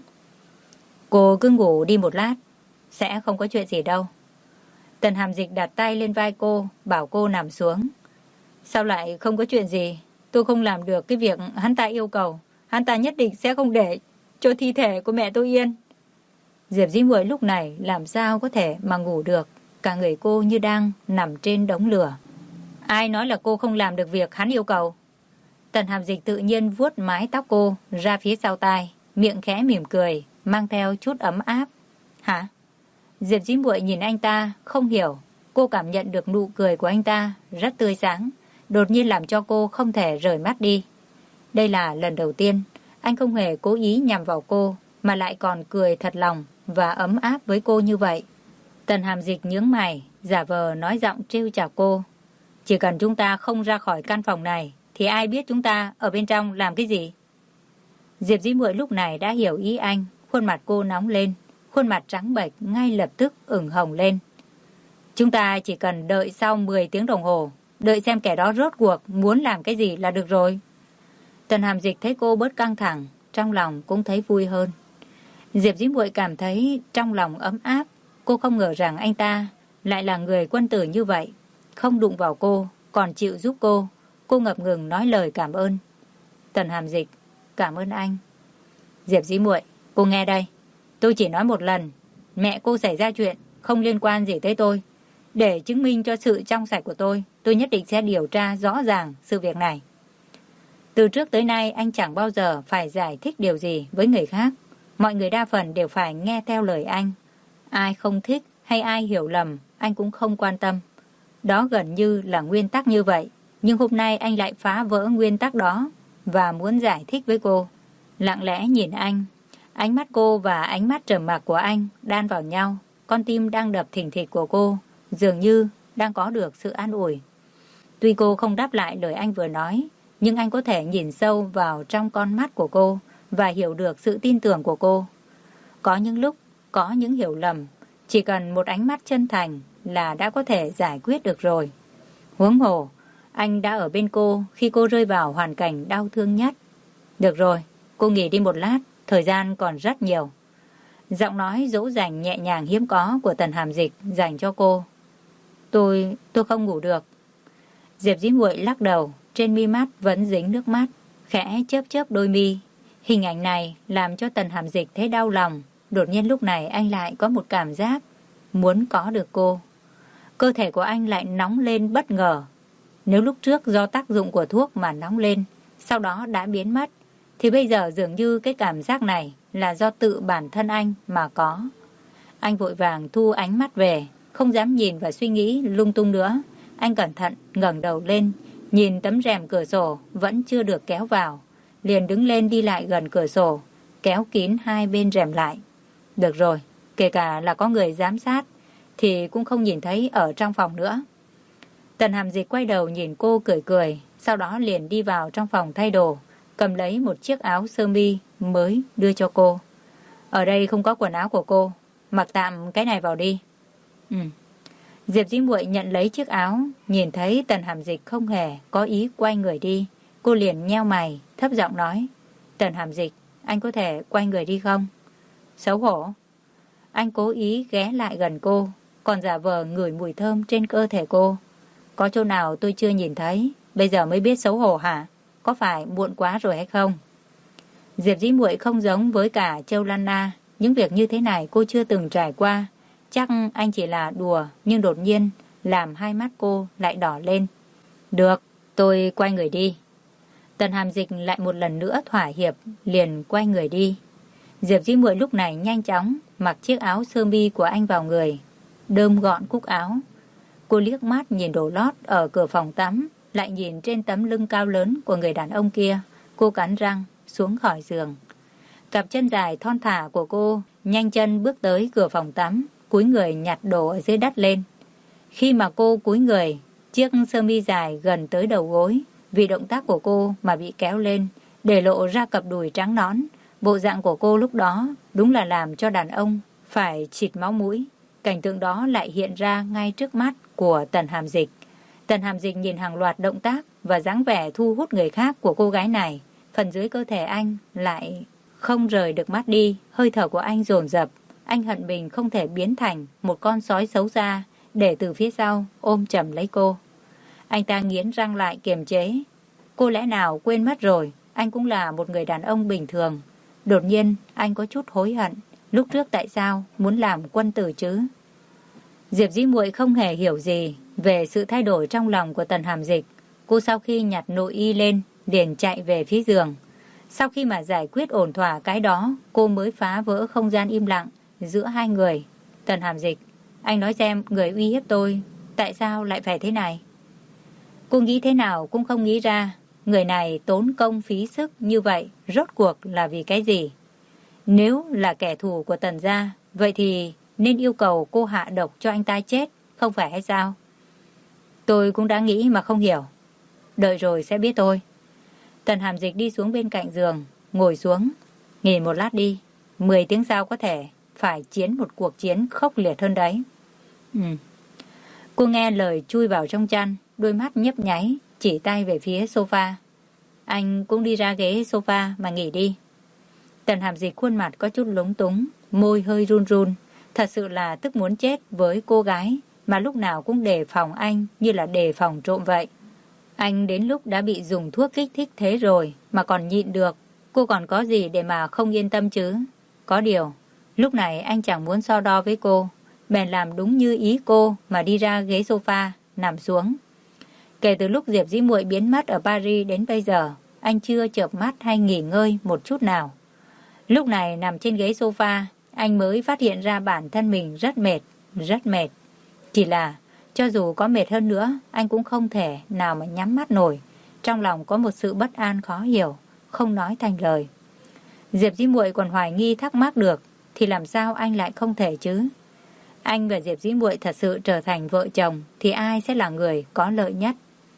Cô cứ ngủ đi một lát, sẽ không có chuyện gì đâu. Tần Hàm Dịch đặt tay lên vai cô, bảo cô nằm xuống. Sao lại không có chuyện gì? Tôi không làm được cái việc hắn ta yêu cầu. Hắn ta nhất định sẽ không để cho thi thể của mẹ tôi yên. Diệp Dĩ Muội lúc này làm sao có thể mà ngủ được. Cả người cô như đang nằm trên đống lửa. Ai nói là cô không làm được việc hắn yêu cầu? Tần Hàm Dịch tự nhiên vuốt mái tóc cô ra phía sau tai, miệng khẽ mỉm cười, mang theo chút ấm áp. Hả? Diệp Dĩ Muội nhìn anh ta, không hiểu. Cô cảm nhận được nụ cười của anh ta rất tươi sáng, đột nhiên làm cho cô không thể rời mắt đi. Đây là lần đầu tiên anh không hề cố ý nhằm vào cô, mà lại còn cười thật lòng và ấm áp với cô như vậy. Tần Hàm Dịch nhướng mày, giả vờ nói giọng trêu chọc cô. Chỉ cần chúng ta không ra khỏi căn phòng này, thì ai biết chúng ta ở bên trong làm cái gì? Diệp Dĩ Muội lúc này đã hiểu ý anh, khuôn mặt cô nóng lên, khuôn mặt trắng bệch ngay lập tức ửng hồng lên. Chúng ta chỉ cần đợi sau 10 tiếng đồng hồ, đợi xem kẻ đó rốt cuộc muốn làm cái gì là được rồi. Tần Hàm Dịch thấy cô bớt căng thẳng, trong lòng cũng thấy vui hơn. Diệp Dĩ Muội cảm thấy trong lòng ấm áp. Cô không ngờ rằng anh ta lại là người quân tử như vậy, không đụng vào cô, còn chịu giúp cô. Cô ngập ngừng nói lời cảm ơn. Tần Hàm Dịch, cảm ơn anh. Diệp Dĩ Muội, cô nghe đây. Tôi chỉ nói một lần, mẹ cô xảy ra chuyện, không liên quan gì tới tôi. Để chứng minh cho sự trong sạch của tôi nhất định sẽ điều tra rõ ràng sự việc này. Từ trước tới nay anh chẳng bao giờ phải giải thích điều gì với người khác. Mọi người đa phần đều phải nghe theo lời anh. Ai không thích hay ai hiểu lầm, anh cũng không quan tâm. Đó gần như là nguyên tắc như vậy. Nhưng hôm nay anh lại phá vỡ nguyên tắc đó và muốn giải thích với cô. Lặng lẽ nhìn anh. Ánh mắt cô và ánh mắt trầm mặc của anh đan vào nhau. Con tim đang đập thình thịch của cô dường như đang có được sự an ủi. Tuy cô không đáp lại lời anh vừa nói, nhưng anh có thể nhìn sâu vào trong con mắt của cô và hiểu được sự tin tưởng của cô. Có những lúc, có những hiểu lầm, chỉ cần một ánh mắt chân thành là đã có thể giải quyết được rồi. Huống hồ, anh đã ở bên cô khi cô rơi vào hoàn cảnh đau thương nhất. Được rồi, cô nghỉ đi một lát, thời gian còn rất nhiều. Giọng nói dỗ dành nhẹ nhàng hiếm có của Tần Hàm Dịch dành cho cô. Tôi không ngủ được. Diệp Dĩ Muội lắc đầu, trên mi mắt vẫn dính nước mắt, khẽ chớp chớp đôi mi. Hình ảnh này làm cho Tần Hàm Dịch thấy đau lòng. Đột nhiên lúc này anh lại có một cảm giác muốn có được cô. Cơ thể của anh lại nóng lên bất ngờ. Nếu lúc trước do tác dụng của thuốc mà nóng lên, sau đó đã biến mất, thì bây giờ dường như cái cảm giác này là do tự bản thân anh mà có. Anh vội vàng thu ánh mắt về, không dám nhìn và suy nghĩ lung tung nữa. Anh cẩn thận ngẩng đầu lên, nhìn tấm rèm cửa sổ vẫn chưa được kéo vào, liền đứng lên đi lại gần cửa sổ, kéo kín hai bên rèm lại. Được rồi, kể cả là có người giám sát, thì cũng không nhìn thấy ở trong phòng nữa. Tần Hàm Dịch quay đầu nhìn cô cười cười, sau đó liền đi vào trong phòng thay đồ, cầm lấy một chiếc áo sơ mi mới đưa cho cô. Ở đây không có quần áo của cô, mặc tạm cái này vào đi. Diệp Dĩ Muội nhận lấy chiếc áo, nhìn thấy Tần Hàm Dịch không hề có ý quay người đi. Cô liền nheo mày, thấp giọng nói, Tần Hàm Dịch, anh có thể quay người đi không? Xấu hổ. Anh cố ý ghé lại gần cô, còn giả vờ ngửi mùi thơm trên cơ thể cô. Có chỗ nào tôi chưa nhìn thấy, bây giờ mới biết xấu hổ hả? Có phải muộn quá rồi hay không? Diệp Dĩ Muội không giống với cả Châu Lan Na, những việc như thế này cô chưa từng trải qua. Chắc anh chỉ là đùa, nhưng đột nhiên làm hai mắt cô lại đỏ lên. Được, tôi quay người đi. Tần Hàm Dịch lại một lần nữa thỏa hiệp, liền quay người đi. Diệp Dĩ Muội lúc này nhanh chóng mặc chiếc áo sơ mi của anh vào người, đơm gọn cúc áo. Cô liếc mắt nhìn đồ lót ở cửa phòng tắm, lại nhìn trên tấm lưng cao lớn của người đàn ông kia. Cô cắn răng xuống khỏi giường. Cặp chân dài thon thả của cô nhanh chân bước tới cửa phòng tắm, cúi người nhặt đồ ở dưới đất lên. Khi mà cô cúi người, chiếc sơ mi dài gần tới đầu gối, vì động tác của cô mà bị kéo lên, để lộ ra cặp đùi trắng nõn. Bộ dạng của cô lúc đó đúng là làm cho đàn ông phải chịt máu mũi. Cảnh tượng đó lại hiện ra ngay trước mắt của Tần Hàm Dịch. Tần Hàm Dịch nhìn hàng loạt động tác và dáng vẻ thu hút người khác của cô gái này. Phần dưới cơ thể anh lại không rời được mắt đi, hơi thở của anh dồn dập. Anh hận mình không thể biến thành một con sói xấu xa, để từ phía sau ôm chầm lấy cô. Anh ta nghiến răng lại kiềm chế. Cô lẽ nào quên mất rồi, anh cũng là một người đàn ông bình thường. Đột nhiên anh có chút hối hận, lúc trước tại sao muốn làm quân tử chứ? Diệp Dĩ Muội không hề hiểu gì về sự thay đổi trong lòng của Tần Hàm Dịch. Cô sau khi nhặt nội y lên, liền chạy về phía giường. Sau khi mà giải quyết ổn thỏa cái đó, cô mới phá vỡ không gian im lặng giữa hai người. Tần Hàm Dịch, anh nói xem người uy hiếp tôi, tại sao lại phải thế này? Cô nghĩ thế nào cũng không nghĩ ra, người này tốn công phí sức như vậy, rốt cuộc là vì cái gì? Nếu là kẻ thù của Tần gia, vậy thì nên yêu cầu cô hạ độc cho anh ta chết, không phải hay sao? Tôi cũng đã nghĩ mà không hiểu. Đợi rồi sẽ biết thôi. Tần Hàm Dịch đi xuống bên cạnh giường, ngồi xuống. Nghỉ một lát đi, 10 tiếng sau có thể phải chiến một cuộc chiến khốc liệt hơn đấy. Cô nghe lời chui vào trong chăn, đôi mắt nhấp nháy, chỉ tay về phía sofa. Anh cũng đi ra ghế sofa mà nghỉ đi. Tần Hàm Dịch khuôn mặt có chút lúng túng, môi hơi run run. Thật sự là tức muốn chết với cô gái mà lúc nào cũng đề phòng anh như là đề phòng trộm vậy. Anh đến lúc đã bị dùng thuốc kích thích thế rồi mà còn nhịn được, cô còn có gì để mà không yên tâm chứ? Có điều, lúc này anh chẳng muốn so đo với cô, bèn làm đúng như ý cô mà đi ra ghế sofa, nằm xuống. Kể từ lúc Diệp Dĩ Muội biến mất ở Paris đến bây giờ, anh chưa chợp mắt hay nghỉ ngơi một chút nào. Lúc này nằm trên ghế sofa, anh mới phát hiện ra bản thân mình rất mệt, rất mệt. Chỉ là, cho dù có mệt hơn nữa, anh cũng không thể nào mà nhắm mắt nổi. Trong lòng có một sự bất an khó hiểu, không nói thành lời. Diệp Dĩ Muội còn hoài nghi thắc mắc được, thì làm sao anh lại không thể chứ? Anh và Diệp Dĩ Muội thật sự trở thành vợ chồng, thì ai sẽ là người có lợi nhất?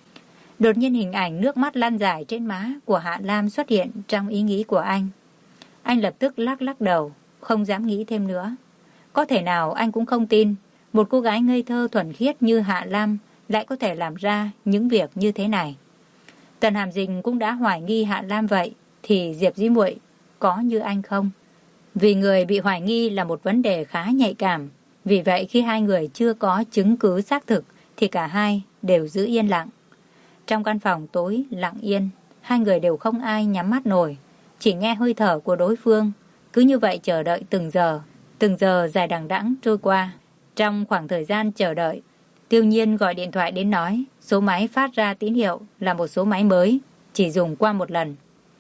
Đột nhiên hình ảnh nước mắt lăn dài trên má của Hạ Lam xuất hiện trong ý nghĩ của anh. Anh lập tức lắc lắc đầu, không dám nghĩ thêm nữa. Có thể nào anh cũng không tin một cô gái ngây thơ thuần khiết như Hạ Lam lại có thể làm ra những việc như thế này. Tần Hàm Dịch cũng đã hoài nghi Hạ Lam vậy, thì Diệp Dĩ Muội có như anh không? Vì người bị hoài nghi là một vấn đề khá nhạy cảm. Vì vậy khi hai người chưa có chứng cứ xác thực thì cả hai đều giữ yên lặng. Trong căn phòng tối lặng yên, hai người đều không ai nhắm mắt nổi, chỉ nghe hơi thở của đối phương. Cứ như vậy chờ đợi từng giờ dài đằng đẵng trôi qua. Trong khoảng thời gian chờ đợi, Tiêu Nhiên gọi điện thoại đến nói số máy phát ra tín hiệu là một số máy mới, chỉ dùng qua một lần.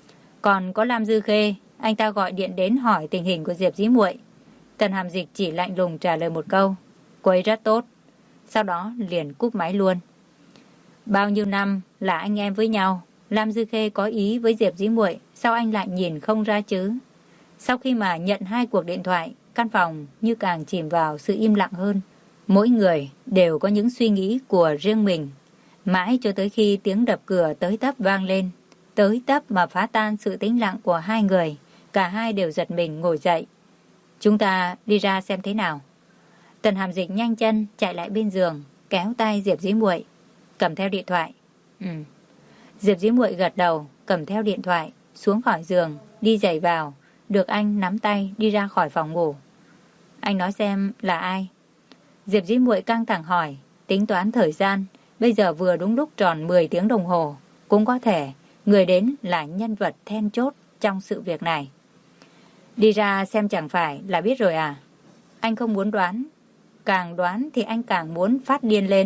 Còn có Lam Dư Khê, anh ta gọi điện đến hỏi tình hình của Diệp Dĩ Muội. Tần Hàm Dịch chỉ lạnh lùng trả lời một câu, cô ấy rất tốt. Sau đó liền cúp máy luôn. Bao nhiêu năm là anh em với nhau, Lam Dư Khê có ý với Diệp Dĩ Muội, sao anh lại nhìn không ra chứ? Sau khi mà nhận 2 cuộc điện thoại, căn phòng như càng chìm vào sự im lặng hơn. Mỗi người đều có những suy nghĩ của riêng mình. Mãi cho tới khi tiếng đập cửa tới tấp vang lên, tới tấp mà phá tan sự tĩnh lặng của hai người. Cả hai đều giật mình ngồi dậy. Chúng ta đi ra xem thế nào. Tần Hàm Dịch nhanh chân chạy lại bên giường, kéo tay Diệp Dĩ Muội, cầm theo điện thoại. Diệp Dĩ Muội gật đầu, cầm theo điện thoại, xuống khỏi giường, đi giày vào, được anh nắm tay đi ra khỏi phòng ngủ. Anh nói xem là ai? Diệp Dĩ Muội căng thẳng hỏi, tính toán thời gian, bây giờ vừa đúng lúc tròn 10 tiếng đồng hồ, cũng có thể người đến là nhân vật then chốt trong sự việc này. Đi ra xem chẳng phải là biết rồi à? Anh không muốn đoán, càng đoán thì anh càng muốn phát điên lên.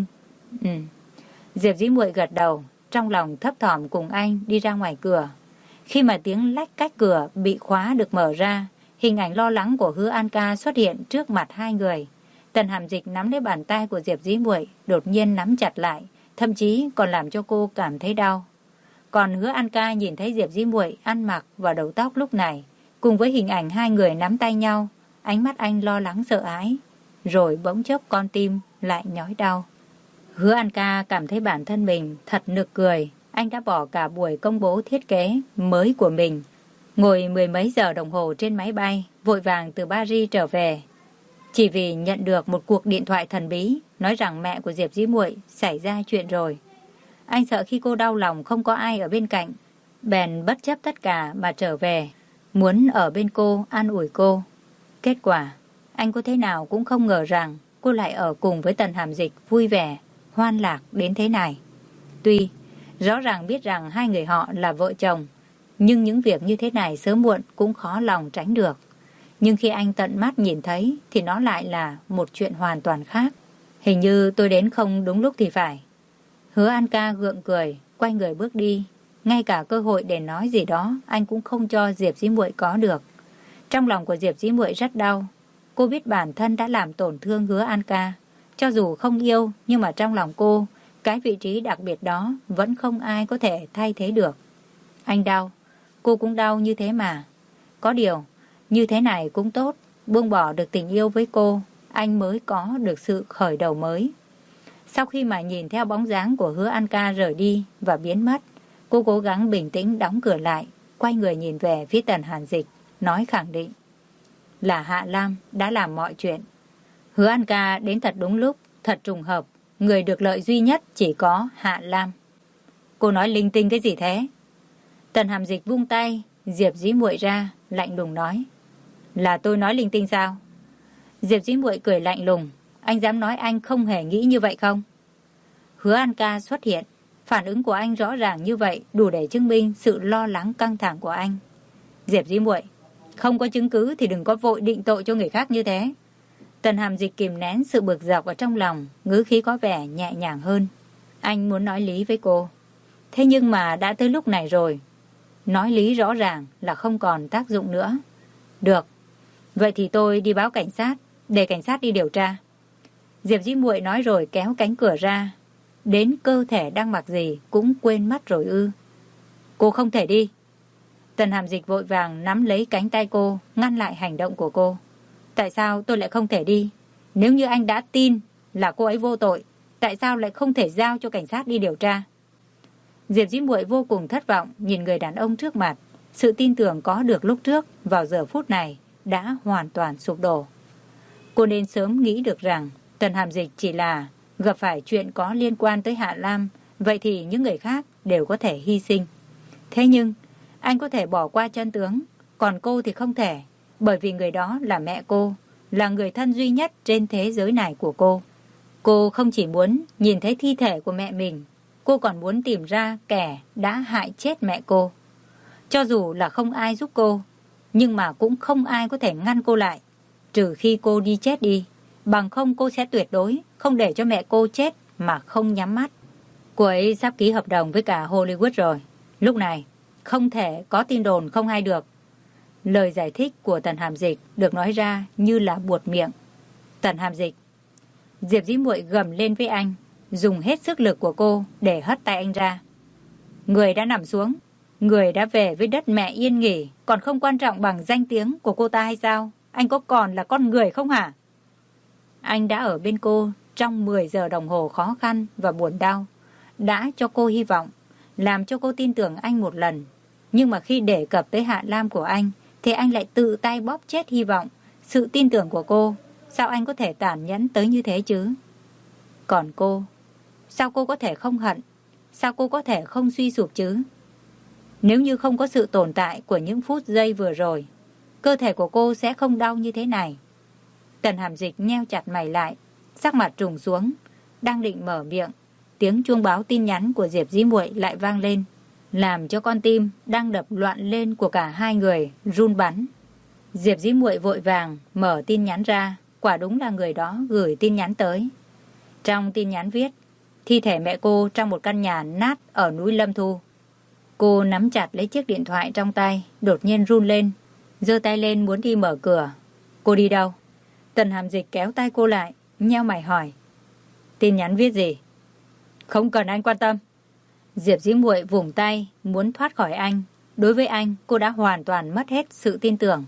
Diệp Dĩ Muội gật đầu, trong lòng thấp thỏm cùng anh đi ra ngoài cửa. Khi mà tiếng lách cách cửa bị khóa được mở ra, hình ảnh lo lắng của Hứa An Ca xuất hiện trước mặt hai người. Tần Hàm Dịch nắm lấy bàn tay của Diệp Dĩ Muội, đột nhiên nắm chặt lại, thậm chí còn làm cho cô cảm thấy đau. Còn Hứa An Ca nhìn thấy Diệp Dĩ Muội ăn mặc và đầu tóc lúc này, cùng với hình ảnh hai người nắm tay nhau, ánh mắt anh lo lắng sợ ái, rồi bỗng chốc con tim lại nhói đau. Hứa An Ca cảm thấy bản thân mình thật nực cười. Anh đã bỏ cả buổi công bố thiết kế mới của mình, ngồi 10 mấy giờ đồng hồ trên máy bay, vội vàng từ Paris trở về, chỉ vì nhận được một cuộc điện thoại thần bí nói rằng mẹ của Diệp Dĩ Muội xảy ra chuyện rồi. Anh sợ khi cô đau lòng không có ai ở bên cạnh, bèn bất chấp tất cả mà trở về, muốn ở bên cô, an ủi cô. Kết quả, anh có thế nào cũng không ngờ rằng cô lại ở cùng với Tần Hàm Dịch vui vẻ, hoan lạc đến thế này. Tuy rõ ràng biết rằng hai người họ là vợ chồng, nhưng những việc như thế này sớm muộn cũng khó lòng tránh được. Nhưng khi anh tận mắt nhìn thấy thì nó lại là một chuyện hoàn toàn khác. Hình như tôi đến không đúng lúc thì phải. Hứa An Ca gượng cười, quay người bước đi. Ngay cả cơ hội để nói gì đó anh cũng không cho Diệp Dĩ Muội có được. Trong lòng của Diệp Dĩ Muội rất đau. Cô biết bản thân đã làm tổn thương Hứa An Ca. Cho dù không yêu, nhưng mà trong lòng cô, cái vị trí đặc biệt đó vẫn không ai có thể thay thế được. Anh đau, cô cũng đau như thế mà. Có điều, như thế này cũng tốt, buông bỏ được tình yêu với cô, anh mới có được sự khởi đầu mới. Sau khi mà nhìn theo bóng dáng của Hứa An Ca rời đi và biến mất, cô cố gắng bình tĩnh đóng cửa lại, quay người nhìn về phía Tần Hàn Dịch, nói khẳng định là Hạ Lam đã làm mọi chuyện. Hứa An Ca đến thật đúng lúc, thật trùng hợp, người được lợi duy nhất chỉ có Hạ Lam. Cô nói linh tinh cái gì thế? Tần Hàm Dịch vung tay Diệp Dĩ Muội ra, lạnh lùng nói. Là tôi nói linh tinh sao? Diệp Dĩ Muội cười lạnh lùng. Anh dám nói anh không hề nghĩ như vậy không? Hứa An Ca xuất hiện. Phản ứng của anh rõ ràng như vậy đủ để chứng minh sự lo lắng căng thẳng của anh. Diệp Dĩ Muội, không có chứng cứ thì đừng có vội định tội cho người khác như thế. Tần Hàm Dịch kìm nén sự bực dọc ở trong lòng, ngữ khí có vẻ nhẹ nhàng hơn. Anh muốn nói lý với cô. Thế nhưng mà đã tới lúc này rồi. Nói lý rõ ràng là không còn tác dụng nữa. Được, vậy thì tôi đi báo cảnh sát, để cảnh sát đi điều tra. Diệp Dĩ Muội nói rồi kéo cánh cửa ra. Đến cơ thể đang mặc gì cũng quên mất rồi ư? Cô không thể đi. Tần Hàm Dịch vội vàng nắm lấy cánh tay cô, ngăn lại hành động của cô. Tại sao tôi lại không thể đi? Nếu như anh đã tin là cô ấy vô tội, tại sao lại không thể giao cho cảnh sát đi điều tra? Diệp Dĩ Muội vô cùng thất vọng nhìn người đàn ông trước mặt. Sự tin tưởng có được lúc trước vào giờ phút này đã hoàn toàn sụp đổ. Cô nên sớm nghĩ được rằng Tần Hàm Dịch chỉ là gặp phải chuyện có liên quan tới Hạ Lam, vậy thì những người khác đều có thể hy sinh. Thế nhưng anh có thể bỏ qua chân tướng, còn cô thì không thể, bởi vì người đó là mẹ cô, là người thân duy nhất trên thế giới này của cô. Cô không chỉ muốn nhìn thấy thi thể của mẹ mình, cô còn muốn tìm ra kẻ đã hại chết mẹ cô. Cho dù là không ai giúp cô, nhưng mà cũng không ai có thể ngăn cô lại, trừ khi cô đi chết đi. Bằng không cô sẽ tuyệt đối không để cho mẹ cô chết mà không nhắm mắt. Cô ấy sắp ký hợp đồng với cả Hollywood rồi. Lúc này không thể có tin đồn không hay được. Lời giải thích của Tần Hàm Dịch được nói ra như là buột miệng. Tần Hàm Dịch. Diệp Dĩ Muội gầm lên với anh, dùng hết sức lực của cô để hất tay anh ra. Người đã nằm xuống, người đã về với đất mẹ yên nghỉ, còn không quan trọng bằng danh tiếng của cô ta hay sao? anh có còn là con người không hả? Anh đã ở bên cô trong 10 giờ đồng hồ khó khăn và buồn đau, đã cho cô hy vọng, làm cho cô tin tưởng anh một lần. Nhưng mà khi đề cập tới Hạ Lam của anh, thì anh lại tự tay bóp chết hy vọng, sự tin tưởng của cô. Sao anh có thể tàn nhẫn tới như thế chứ? Còn cô, sao cô có thể không hận? Sao cô có thể không suy sụp chứ? Nếu như không có sự tồn tại của những phút giây vừa rồi, cơ thể của cô sẽ không đau như thế này. Tần Hàm Dịch nheo chặt mày lại, sắc mặt trùng xuống, đang định mở miệng, tiếng chuông báo tin nhắn của Diệp Dĩ Muội lại vang lên, làm cho con tim đang đập loạn lên của cả hai người run bắn. Diệp Dĩ Muội vội vàng mở tin nhắn ra, quả đúng là người đó gửi tin nhắn tới. Trong tin nhắn viết, thi thể mẹ cô trong một căn nhà nát ở núi Lâm Thu. Cô nắm chặt lấy chiếc điện thoại trong tay, đột nhiên run lên, giơ tay lên muốn đi mở cửa. Cô đi đâu? Tần Hàm Dịch kéo tay cô lại, nheo mày hỏi. Tin nhắn viết gì? Không cần anh quan tâm. Diệp Dĩ Muội vùng tay muốn thoát khỏi anh. Đối với anh, cô đã hoàn toàn mất hết sự tin tưởng.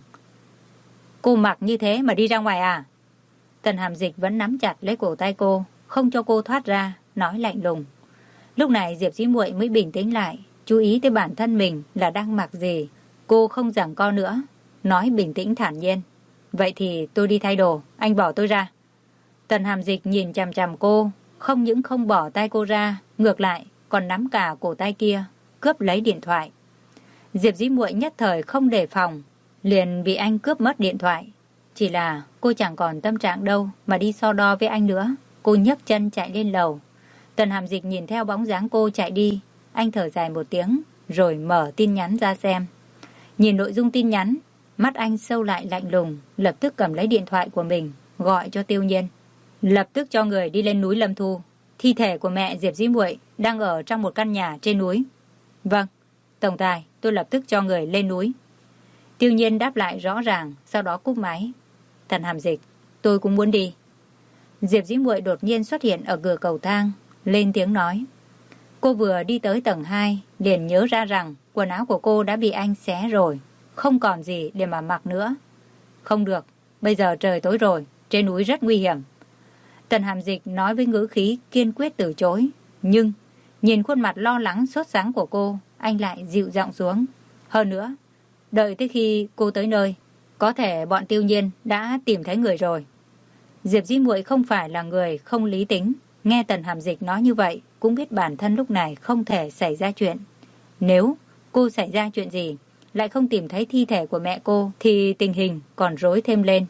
Cô mặc như thế mà đi ra ngoài à? Tần Hàm Dịch vẫn nắm chặt lấy cổ tay cô, không cho cô thoát ra, nói lạnh lùng. Lúc này Diệp Dĩ Muội mới bình tĩnh lại, chú ý tới bản thân mình là đang mặc gì. Cô không giằng co nữa, nói bình tĩnh thản nhiên. Vậy thì tôi đi thay đồ, anh bỏ tôi ra. Tần Hàm Dịch nhìn chằm chằm cô, không những không bỏ tay cô ra, ngược lại còn nắm cả cổ tay kia, cướp lấy điện thoại. Diệp Dĩ Muội nhất thời không đề phòng, liền bị anh cướp mất điện thoại. Chỉ là cô chẳng còn tâm trạng đâu mà đi so đo với anh nữa. Cô nhấc chân chạy lên lầu. Tần Hàm Dịch nhìn theo bóng dáng cô chạy đi, anh thở dài một tiếng, rồi mở tin nhắn ra xem. Nhìn nội dung tin nhắn, mắt anh sâu lại lạnh lùng, lập tức cầm lấy điện thoại của mình, gọi cho Tiêu Nhiên. Lập tức cho người đi lên núi Lâm Thu. Thi thể của mẹ Diệp Dĩ Muội đang ở trong một căn nhà trên núi. Vâng, tổng tài, tôi lập tức cho người lên núi. Tiêu Nhiên đáp lại rõ ràng, sau đó cúp máy. Tần Hàm Dịch, tôi cũng muốn đi. Diệp Dĩ Muội đột nhiên xuất hiện ở cửa cầu thang, lên tiếng nói. Cô vừa đi tới tầng 2, liền nhớ ra rằng quần áo của cô đã bị anh xé rồi, không còn gì để mà mặc nữa. Không được, bây giờ trời tối rồi, trên núi rất nguy hiểm. Tần Hàm Dịch nói với ngữ khí kiên quyết từ chối, nhưng nhìn khuôn mặt lo lắng sốt sắng của cô, anh lại dịu giọng xuống. Hơn nữa, đợi tới khi cô tới nơi, có thể bọn Tiêu Nhiên đã tìm thấy người rồi. Diệp Dĩ Muội không phải là người không lý tính, nghe Tần Hàm Dịch nói như vậy, cũng biết bản thân lúc này không thể xảy ra chuyện. Nếu cô xảy ra chuyện gì, lại không tìm thấy thi thể của mẹ cô, thì tình hình còn rối thêm lên.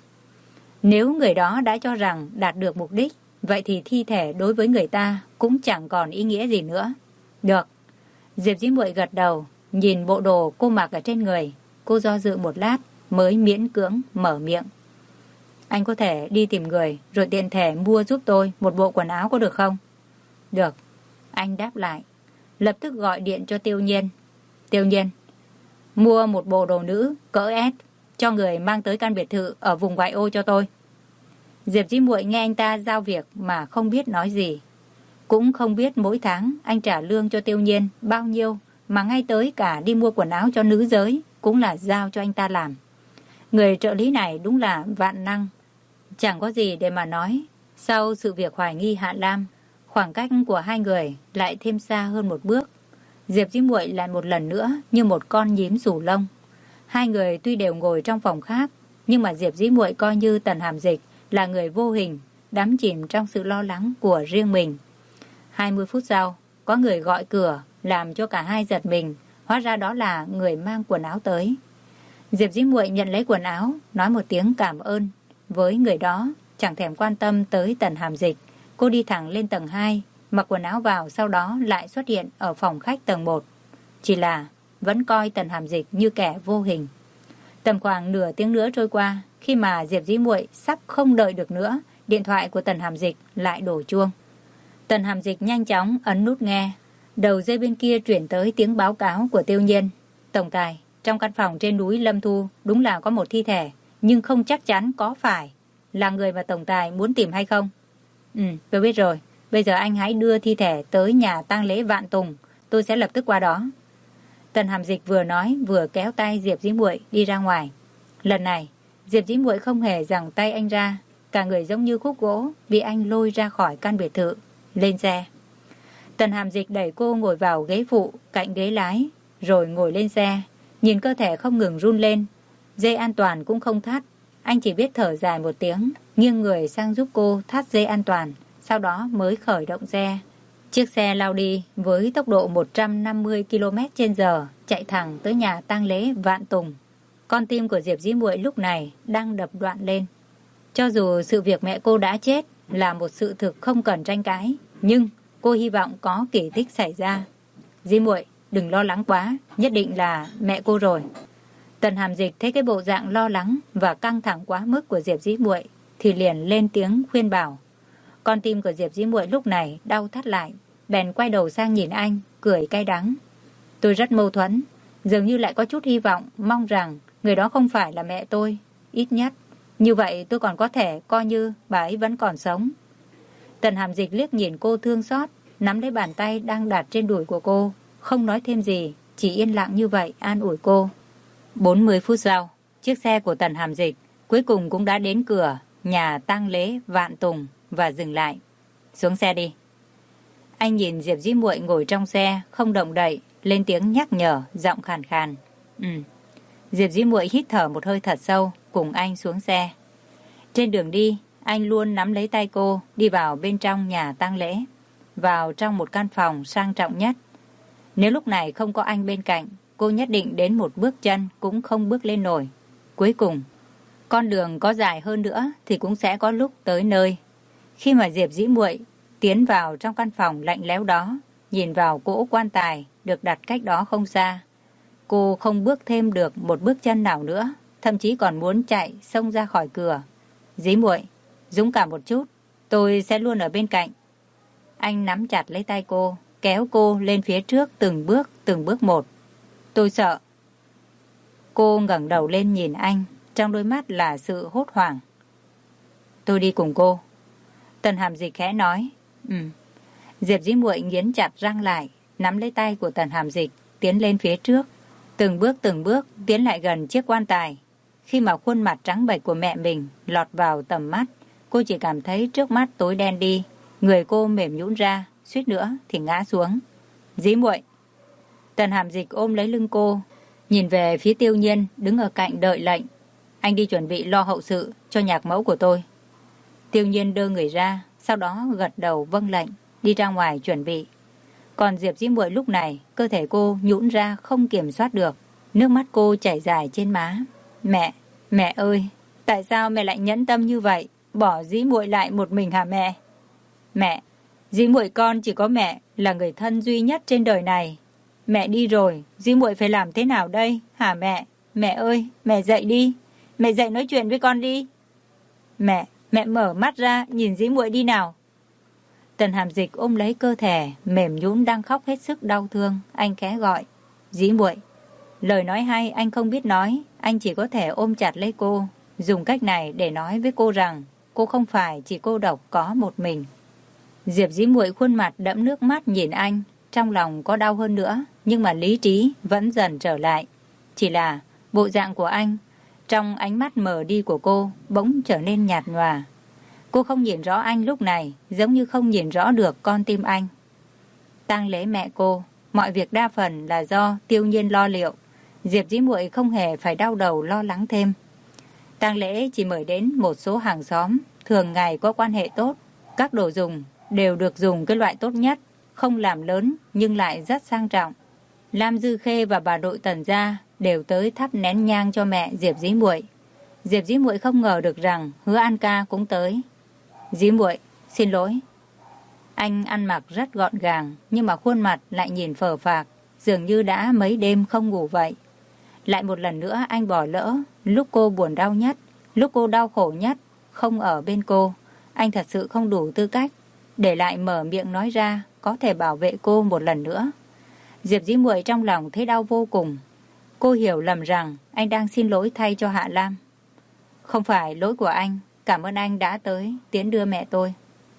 Nếu người đó đã cho rằng đạt được mục đích, vậy thì thi thể đối với người ta cũng chẳng còn ý nghĩa gì nữa. Được. Diệp Dĩ Muội gật đầu, nhìn bộ đồ cô mặc ở trên người. Cô do dự một lát, mới miễn cưỡng mở miệng. Anh có thể đi tìm người, rồi tiện thể mua giúp tôi một bộ quần áo có được không? Được. Anh đáp lại. Lập tức gọi điện cho Tiêu Nhiên. Tiêu Nhiên, mua một bộ đồ nữ cỡ S, cho người mang tới căn biệt thự ở vùng ngoại ô cho tôi. Diệp Dĩ Muội nghe anh ta giao việc mà không biết nói gì. Cũng không biết mỗi tháng anh trả lương cho Tiêu Nhiên bao nhiêu, mà ngay tới cả đi mua quần áo cho nữ giới cũng là giao cho anh ta làm. Người trợ lý này đúng là vạn năng. Chẳng có gì để mà nói. Sau sự việc hoài nghi Hạ Lam, khoảng cách của hai người lại thêm xa hơn một bước. Diệp Dĩ Muội lại một lần nữa như một con nhím rủ lông. Hai người tuy đều ngồi trong phòng khác, nhưng mà Diệp Dĩ Muội coi như Tần Hàm Dịch là người vô hình, đắm chìm trong sự lo lắng của riêng mình. 20 phút sau, có người gọi cửa, làm cho cả hai giật mình. Hóa ra đó là người mang quần áo tới. Diệp Dĩ Muội nhận lấy quần áo, nói một tiếng cảm ơn với người đó, chẳng thèm quan tâm tới Tần Hàm Dịch. Cô đi thẳng lên tầng 2, mặc quần áo vào, sau đó lại xuất hiện ở phòng khách tầng 1. Chỉ là vẫn coi Tần Hàm Dịch như kẻ vô hình. Tầm khoảng nửa tiếng nữa trôi qua, khi mà Diệp Dĩ Muội sắp không đợi được nữa, điện thoại của Tần Hàm Dịch lại đổ chuông. Tần Hàm Dịch nhanh chóng ấn nút nghe. Đầu dây bên kia chuyển tới tiếng báo cáo của Tiêu Nhiên. Tổng tài, trong căn phòng trên núi Lâm Thu đúng là có một thi thể, nhưng không chắc chắn có phải là người mà tổng tài muốn tìm hay không. Tôi biết rồi. Bây giờ anh hãy đưa thi thể tới nhà tang lễ Vạn Tùng, tôi sẽ lập tức qua đó. Tần Hàm Dịch vừa nói vừa kéo tay Diệp Dĩ Muội đi ra ngoài. Lần này, Diệp Dĩ Muội không hề giằng tay anh ra, cả người giống như khúc gỗ bị anh lôi ra khỏi căn biệt thự, lên xe. Tần Hàm Dịch đẩy cô ngồi vào ghế phụ cạnh ghế lái, rồi ngồi lên xe, nhìn cơ thể không ngừng run lên, dây an toàn cũng không thắt. Anh chỉ biết thở dài một tiếng, nghiêng người sang giúp cô thắt dây an toàn, sau đó mới khởi động xe. Chiếc xe lao đi với tốc độ 150 km/h, chạy thẳng tới nhà tang lễ Vạn Tùng. Con tim của Diệp Dĩ Muội lúc này đang đập loạn lên. Cho dù sự việc mẹ cô đã chết là một sự thực không cần tranh cãi, nhưng cô hy vọng có kỳ tích xảy ra. Dĩ Muội, đừng lo lắng quá, nhất định là mẹ cô rồi. Tần Hàm Dịch thấy cái bộ dạng lo lắng và căng thẳng quá mức của Diệp Dĩ Muội thì liền lên tiếng khuyên bảo. Con tim của Diệp Dĩ Muội lúc này đau thắt lại, bèn quay đầu sang nhìn anh, cười cay đắng. Tôi rất mâu thuẫn, dường như lại có chút hy vọng, mong rằng người đó không phải là mẹ tôi, ít nhất. Như vậy tôi còn có thể coi như bà ấy vẫn còn sống. Tần Hàm Dịch liếc nhìn cô thương xót, nắm lấy bàn tay đang đặt trên đùi của cô, không nói thêm gì, chỉ yên lặng như vậy an ủi cô. 40 phút sau, chiếc xe của Tần Hàm Dịch cuối cùng cũng đã đến cửa nhà tang lễ Vạn Tùng và dừng lại. Xuống xe đi. Anh nhìn Diệp Dĩ Muội ngồi trong xe không động đậy, lên tiếng nhắc nhở, giọng khàn khàn. Diệp Dĩ Muội hít thở một hơi thật sâu, cùng anh xuống xe. Trên đường đi, anh luôn nắm lấy tay cô, đi vào bên trong nhà tang lễ, vào trong một căn phòng sang trọng nhất. Nếu lúc này không có anh bên cạnh, cô nhất định đến một bước chân cũng không bước lên nổi. Cuối cùng, con đường có dài hơn nữa thì cũng sẽ có lúc tới nơi. Khi mà Diệp Dĩ Muội tiến vào trong căn phòng lạnh lẽo đó, nhìn vào cỗ quan tài được đặt cách đó không xa, cô không bước thêm được một bước chân nào nữa, thậm chí còn muốn chạy xông ra khỏi cửa. Dĩ Muội, dũng cảm một chút, tôi sẽ luôn ở bên cạnh. Anh nắm chặt lấy tay cô, kéo cô lên phía trước từng bước một. Tôi sợ. Cô ngẩng đầu lên nhìn anh, trong đôi mắt là sự hốt hoảng. Tôi đi cùng cô. Tần Hàm Dịch khẽ nói. Diệp Dĩ Muội nghiến chặt răng lại, nắm lấy tay của Tần Hàm Dịch, tiến lên phía trước, từng bước tiến lại gần chiếc quan tài. Khi mà khuôn mặt trắng bệch của mẹ mình lọt vào tầm mắt, cô chỉ cảm thấy trước mắt tối đen đi, người cô mềm nhũn ra, suýt nữa thì ngã xuống. Dĩ Muội. Tần Hàm Dịch ôm lấy lưng cô, nhìn về phía Tiêu Nhiên đứng ở cạnh đợi lệnh. Anh đi chuẩn bị lo hậu sự cho nhạc mẫu của tôi. Tiêu Nhiên đưa người ra, sau đó gật đầu vâng lệnh, đi ra ngoài chuẩn bị. Còn Diệp Dĩ Muội lúc này, cơ thể cô nhũn ra không kiểm soát được, nước mắt cô chảy dài trên má. Mẹ ơi, tại sao mẹ lại nhẫn tâm như vậy, bỏ Dĩ Muội lại một mình hả mẹ? Mẹ, Dĩ Muội con chỉ có mẹ là người thân duy nhất trên đời này. Mẹ đi rồi, Dĩ Muội phải làm thế nào đây, hả mẹ? Mẹ ơi, mẹ dậy đi, mẹ dậy nói chuyện với con đi. Mẹ mở mắt ra, nhìn Dĩ Muội đi nào. Tần Hàm Dịch ôm lấy cơ thể mềm nhũn đang khóc hết sức đau thương, anh khẽ gọi. Dĩ Muội. Lời nói hay anh không biết nói, anh chỉ có thể ôm chặt lấy cô, dùng cách này để nói với cô rằng cô không phải chỉ cô độc có một mình. Diệp Dĩ Muội khuôn mặt đẫm nước mắt nhìn anh, trong lòng có đau hơn nữa, nhưng mà lý trí vẫn dần trở lại. Chỉ là bộ dạng của anh, trong ánh mắt mờ đi của cô bỗng trở nên nhạt nhòa. Cô không nhìn rõ anh lúc này, giống như không nhìn rõ được con tim anh. Tang lễ mẹ cô, mọi việc đa phần là do Tiêu Nhiên lo liệu. Diệp Dĩ Muội không hề phải đau đầu lo lắng thêm. Tang lễ chỉ mời đến một số hàng xóm, thường ngày có quan hệ tốt. Các đồ dùng đều được dùng cái loại tốt nhất, không làm lớn nhưng lại rất sang trọng. Lam Dư Khê và bà đội Tần gia đều tới thắp nén nhang cho mẹ Diệp Dĩ Muội. Diệp Dĩ Muội không ngờ được rằng Hứa An ca cũng tới. Dĩ Muội, xin lỗi. Anh ăn mặc rất gọn gàng, nhưng mà khuôn mặt lại nhìn phờ phạc, dường như đã mấy đêm không ngủ vậy. Lại một lần nữa anh bỏ lỡ, lúc cô buồn đau nhất, lúc cô đau khổ nhất, không ở bên cô. Anh thật sự không đủ tư cách để lại mở miệng nói ra có thể bảo vệ cô một lần nữa. Diệp Dĩ Muội trong lòng thấy đau vô cùng. Cô hiểu lầm rằng anh đang xin lỗi thay cho Hạ Lam. Không phải lỗi của anh, cảm ơn anh đã tới tiễn đưa mẹ tôi.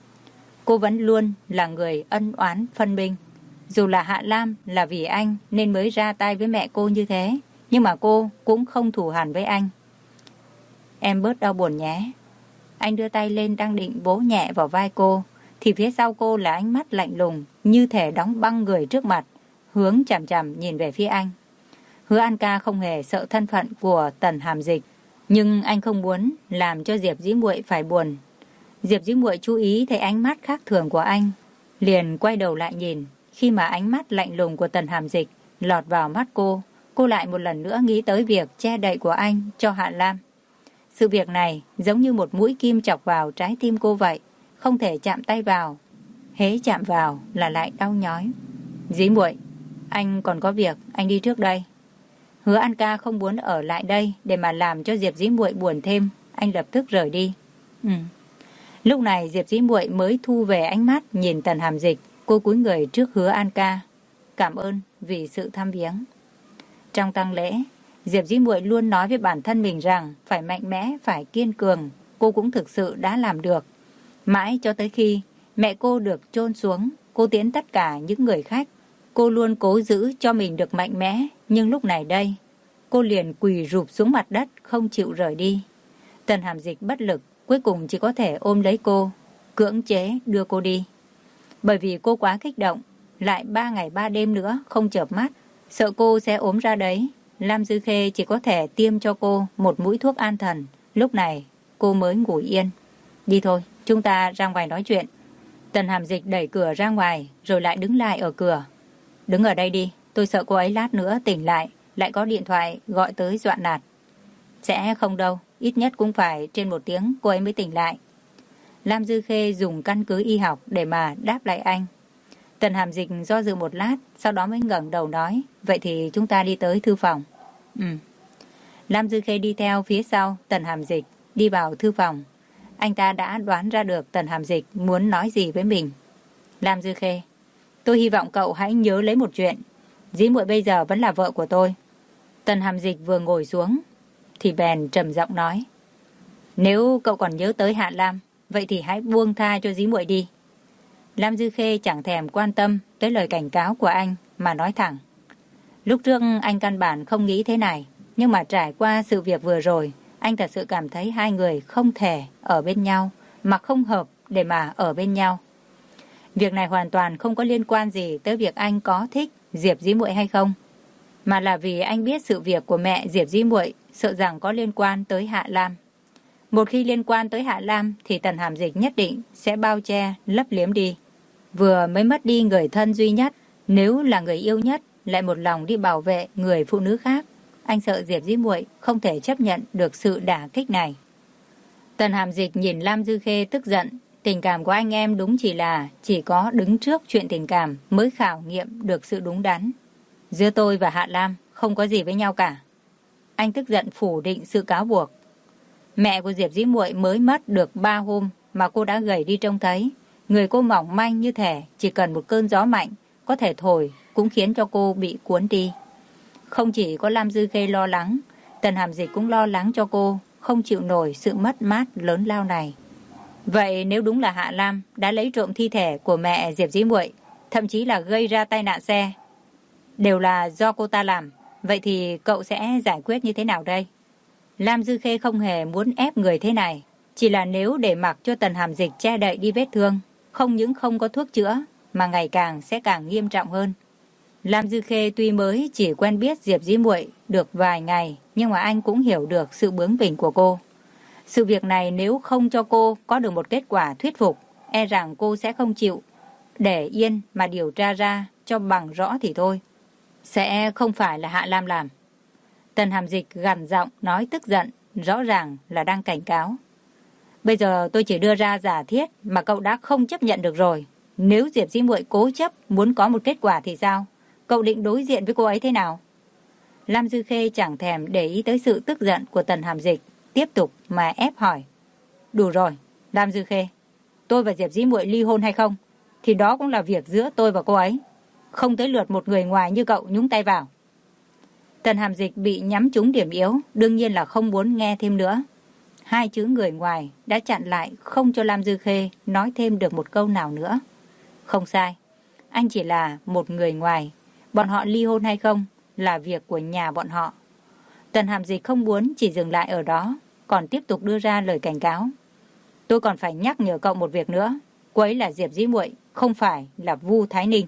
Cô vẫn luôn là người ân oán phân minh. Dù là Hạ Lam là vì anh nên mới ra tay với mẹ cô như thế, nhưng mà cô cũng không thù hằn với anh. em bớt đau buồn nhé. Anh đưa tay lên đang định vỗ nhẹ vào vai cô, thì phía sau cô là ánh mắt lạnh lùng, như thể đóng băng người trước mặt, hướng chằm chằm nhìn về phía anh. Hứa An Ca không hề sợ thân phận của Tần Hàm Dịch, nhưng anh không muốn làm cho Diệp Dĩ Muội phải buồn. Diệp Dĩ Muội chú ý thấy ánh mắt khác thường của anh, liền quay đầu lại nhìn. Khi mà ánh mắt lạnh lùng của Tần Hàm Dịch lọt vào mắt cô lại một lần nữa nghĩ tới việc che đậy của anh cho Hạ Lam. Sự việc này giống như một mũi kim chọc vào trái tim cô vậy, không thể chạm tay vào. Hễ chạm vào là lại đau nhói. Dĩ Muội, anh còn có việc, anh đi trước đây. Hứa An Ca không muốn ở lại đây để mà làm cho Diệp Dĩ Muội buồn thêm, anh lập tức rời đi. Lúc này Diệp Dĩ Muội mới thu về ánh mắt nhìn Tần Hàm Dịch, cô cúi người trước Hứa An Ca, cảm ơn vì sự thăm viếng. Trong tang lễ, Diệp Dĩ Muội luôn nói với bản thân mình rằng phải mạnh mẽ, phải kiên cường, cô cũng thực sự đã làm được. Mãi cho tới khi mẹ cô được chôn xuống, cô tiễn tất cả những người khách, cô luôn cố giữ cho mình được mạnh mẽ, nhưng lúc này đây, cô liền quỳ rụp xuống mặt đất, không chịu rời đi. Tần Hàm Dịch bất lực, cuối cùng chỉ có thể ôm lấy cô, cưỡng chế đưa cô đi. Bởi vì cô quá kích động, lại 3 ngày 3 đêm nữa không chợp mắt, sợ cô sẽ ốm ra đấy. Lam Dư Khê chỉ có thể tiêm cho cô một mũi thuốc an thần, lúc này cô mới ngủ yên. Đi thôi, chúng ta ra ngoài nói chuyện. Tần Hàm Dịch đẩy cửa ra ngoài, rồi lại đứng lại ở cửa. Đứng ở đây đi, tôi sợ cô ấy lát nữa tỉnh lại có điện thoại gọi tới dọa nạt. Sẽ không đâu, ít nhất cũng phải trên 1 tiếng cô ấy mới tỉnh lại. Lam Dư Khê dùng căn cứ y học để mà đáp lại anh. Tần Hàm Dịch do dự một lát, sau đó mới ngẩng đầu nói, vậy thì chúng ta đi tới thư phòng. Lam Dư Khê đi theo phía sau Tần Hàm Dịch, đi vào thư phòng. Anh ta đã đoán ra được Tần Hàm Dịch muốn nói gì với mình. Lam Dư Khê, tôi hy vọng cậu hãy nhớ lấy một chuyện. Dĩ Muội bây giờ vẫn là vợ của tôi. Tần Hàm Dịch vừa ngồi xuống, thì bèn trầm giọng nói. Nếu cậu còn nhớ tới Hạ Lam, vậy thì hãy buông tha cho Dĩ Muội đi. Lam Dư Khê chẳng thèm quan tâm tới lời cảnh cáo của anh mà nói thẳng. Lúc trước anh căn bản không nghĩ thế này, nhưng mà trải qua sự việc vừa rồi, anh thật sự cảm thấy hai người không thể ở bên nhau, mà không hợp để mà ở bên nhau. Việc này hoàn toàn không có liên quan gì tới việc anh có thích Diệp Dĩ Muội hay không, mà là vì anh biết sự việc của mẹ Diệp Dĩ Muội sợ rằng có liên quan tới Hạ Lam. Một khi liên quan tới Hạ Lam thì Tần Hàm Dịch nhất định sẽ bao che, lấp liếm đi. Vừa mới mất đi người thân duy nhất, nếu là người yêu nhất lại một lòng đi bảo vệ người phụ nữ khác, anh sợ Diệp Dĩ Muội không thể chấp nhận được sự đả kích này. Tần Hàm Dịch nhìn Lam Dư Khê tức giận. Tình cảm của anh em đúng chỉ có đứng trước chuyện tình cảm mới khảo nghiệm được sự đúng đắn. Giữa tôi và Hạ Lam không có gì với nhau cả. Anh tức giận phủ định sự cáo buộc. Mẹ của Diệp Dĩ Muội mới mất được 3 hôm mà cô đã gầy đi trông thấy. Người cô mỏng manh như thể chỉ cần một cơn gió mạnh có thể thổi cũng khiến cho cô bị cuốn đi. Không chỉ có Lam Dư Khê lo lắng, Tần Hàm Dịch cũng lo lắng cho cô, không chịu nổi sự mất mát lớn lao này. Vậy nếu đúng là Hạ Lam đã lấy trộm thi thể của mẹ Diệp Dĩ Muội, thậm chí là gây ra tai nạn xe, đều là do cô ta làm, vậy thì cậu sẽ giải quyết như thế nào đây? Lam Dư Khê không hề muốn ép người thế này, chỉ là nếu để mặc cho Tần Hàm Dịch che đậy đi vết thương, không những không có thuốc chữa, mà ngày càng sẽ càng nghiêm trọng hơn. Lam Dư Khê tuy mới chỉ quen biết Diệp Dĩ Muội được vài ngày, nhưng mà anh cũng hiểu được sự bướng bỉnh của cô. Sự việc này nếu không cho cô có được một kết quả thuyết phục, e rằng cô sẽ không chịu để yên mà điều tra ra cho bằng rõ thì thôi. Sẽ không phải là Hạ Lam làm. Tần Hàm Dịch gằn giọng nói tức giận, rõ ràng là đang cảnh cáo. Bây giờ tôi chỉ đưa ra giả thiết mà cậu đã không chấp nhận được rồi. Nếu Diệp Dĩ Muội cố chấp muốn có một kết quả thì sao? Cậu định đối diện với cô ấy thế nào? Lam Dư Khê chẳng thèm để ý tới sự tức giận của Tần Hàm Dịch, tiếp tục mà ép hỏi. Đủ rồi, Lam Dư Khê. Tôi và Diệp Dĩ Muội ly hôn hay không, thì đó cũng là việc giữa tôi và cô ấy. Không tới lượt một người ngoài như cậu nhúng tay vào. Tần Hàm Dịch bị nhắm trúng điểm yếu, đương nhiên là không muốn nghe thêm nữa. 2 chữ người ngoài đã chặn lại không cho Lam Dư Khê nói thêm được một câu nào nữa. Không sai, anh chỉ là một người ngoài. Bọn họ ly hôn hay không là việc của nhà bọn họ. Tần Hàm Dịch không muốn chỉ dừng lại ở đó. còn tiếp tục đưa ra lời cảnh cáo. Tôi còn phải nhắc nhở cậu một việc nữa. Cô ấy là Diệp Dĩ Muội, không phải là Vu Thái Ninh.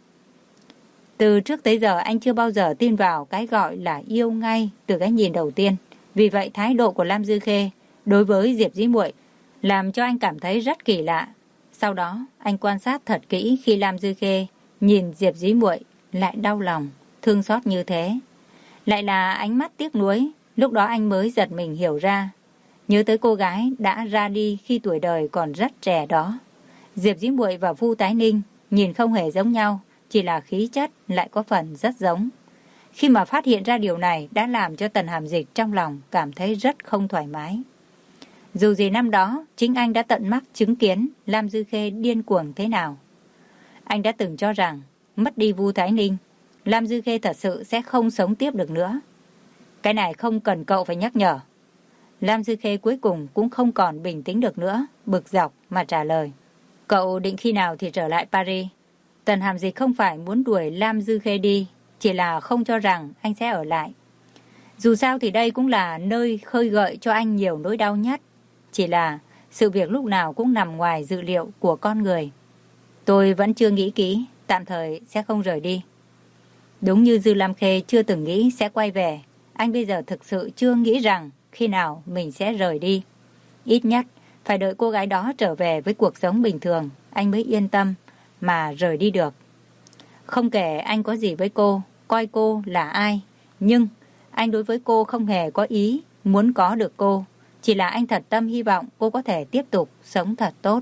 Từ trước tới giờ anh chưa bao giờ tin vào cái gọi là yêu ngay từ cái nhìn đầu tiên. Vì vậy thái độ của Lam Dư Khê đối với Diệp Dĩ Muội làm cho anh cảm thấy rất kỳ lạ. Sau đó anh quan sát thật kỹ khi Lam Dư Khê nhìn Diệp Dĩ Muội lại đau lòng, thương xót như thế. Lại là ánh mắt tiếc nuối, lúc đó anh mới giật mình hiểu ra. Nhớ tới cô gái đã ra đi khi tuổi đời còn rất trẻ đó. Diệp Dĩ Muội và Vu Tái Ninh nhìn không hề giống nhau, chỉ là khí chất lại có phần rất giống. Khi mà phát hiện ra điều này đã làm cho Tần Hàm Dịch trong lòng cảm thấy rất không thoải mái. Dù gì năm đó, chính anh đã tận mắt chứng kiến Lam Dư Khê điên cuồng thế nào. Anh đã từng cho rằng, mất đi Vu Thái Ninh, Lam Dư Khê thật sự sẽ không sống tiếp được nữa. Cái này không cần cậu phải nhắc nhở. Lam Dư Khê cuối cùng cũng không còn bình tĩnh được nữa, bực dọc mà trả lời. Cậu định khi nào thì trở lại Paris? Tần Hàm Dịch không phải muốn đuổi Lam Dư Khê đi, chỉ là không cho rằng anh sẽ ở lại. Dù sao thì đây cũng là nơi khơi gợi cho anh nhiều nỗi đau nhất. Chỉ là sự việc lúc nào cũng nằm ngoài dự liệu của con người. Tôi vẫn chưa nghĩ kỹ, tạm thời sẽ không rời đi. Đúng như Dư Lam Khê chưa từng nghĩ sẽ quay về, anh bây giờ thực sự chưa nghĩ rằng khi nào mình sẽ rời đi. Ít nhất phải đợi cô gái đó trở về với cuộc sống bình thường, anh mới yên tâm mà rời đi được. Không kể anh có gì với cô, coi cô là ai, nhưng anh đối với cô không hề có ý muốn có được cô. Chỉ là anh thật tâm hy vọng cô có thể tiếp tục sống thật tốt.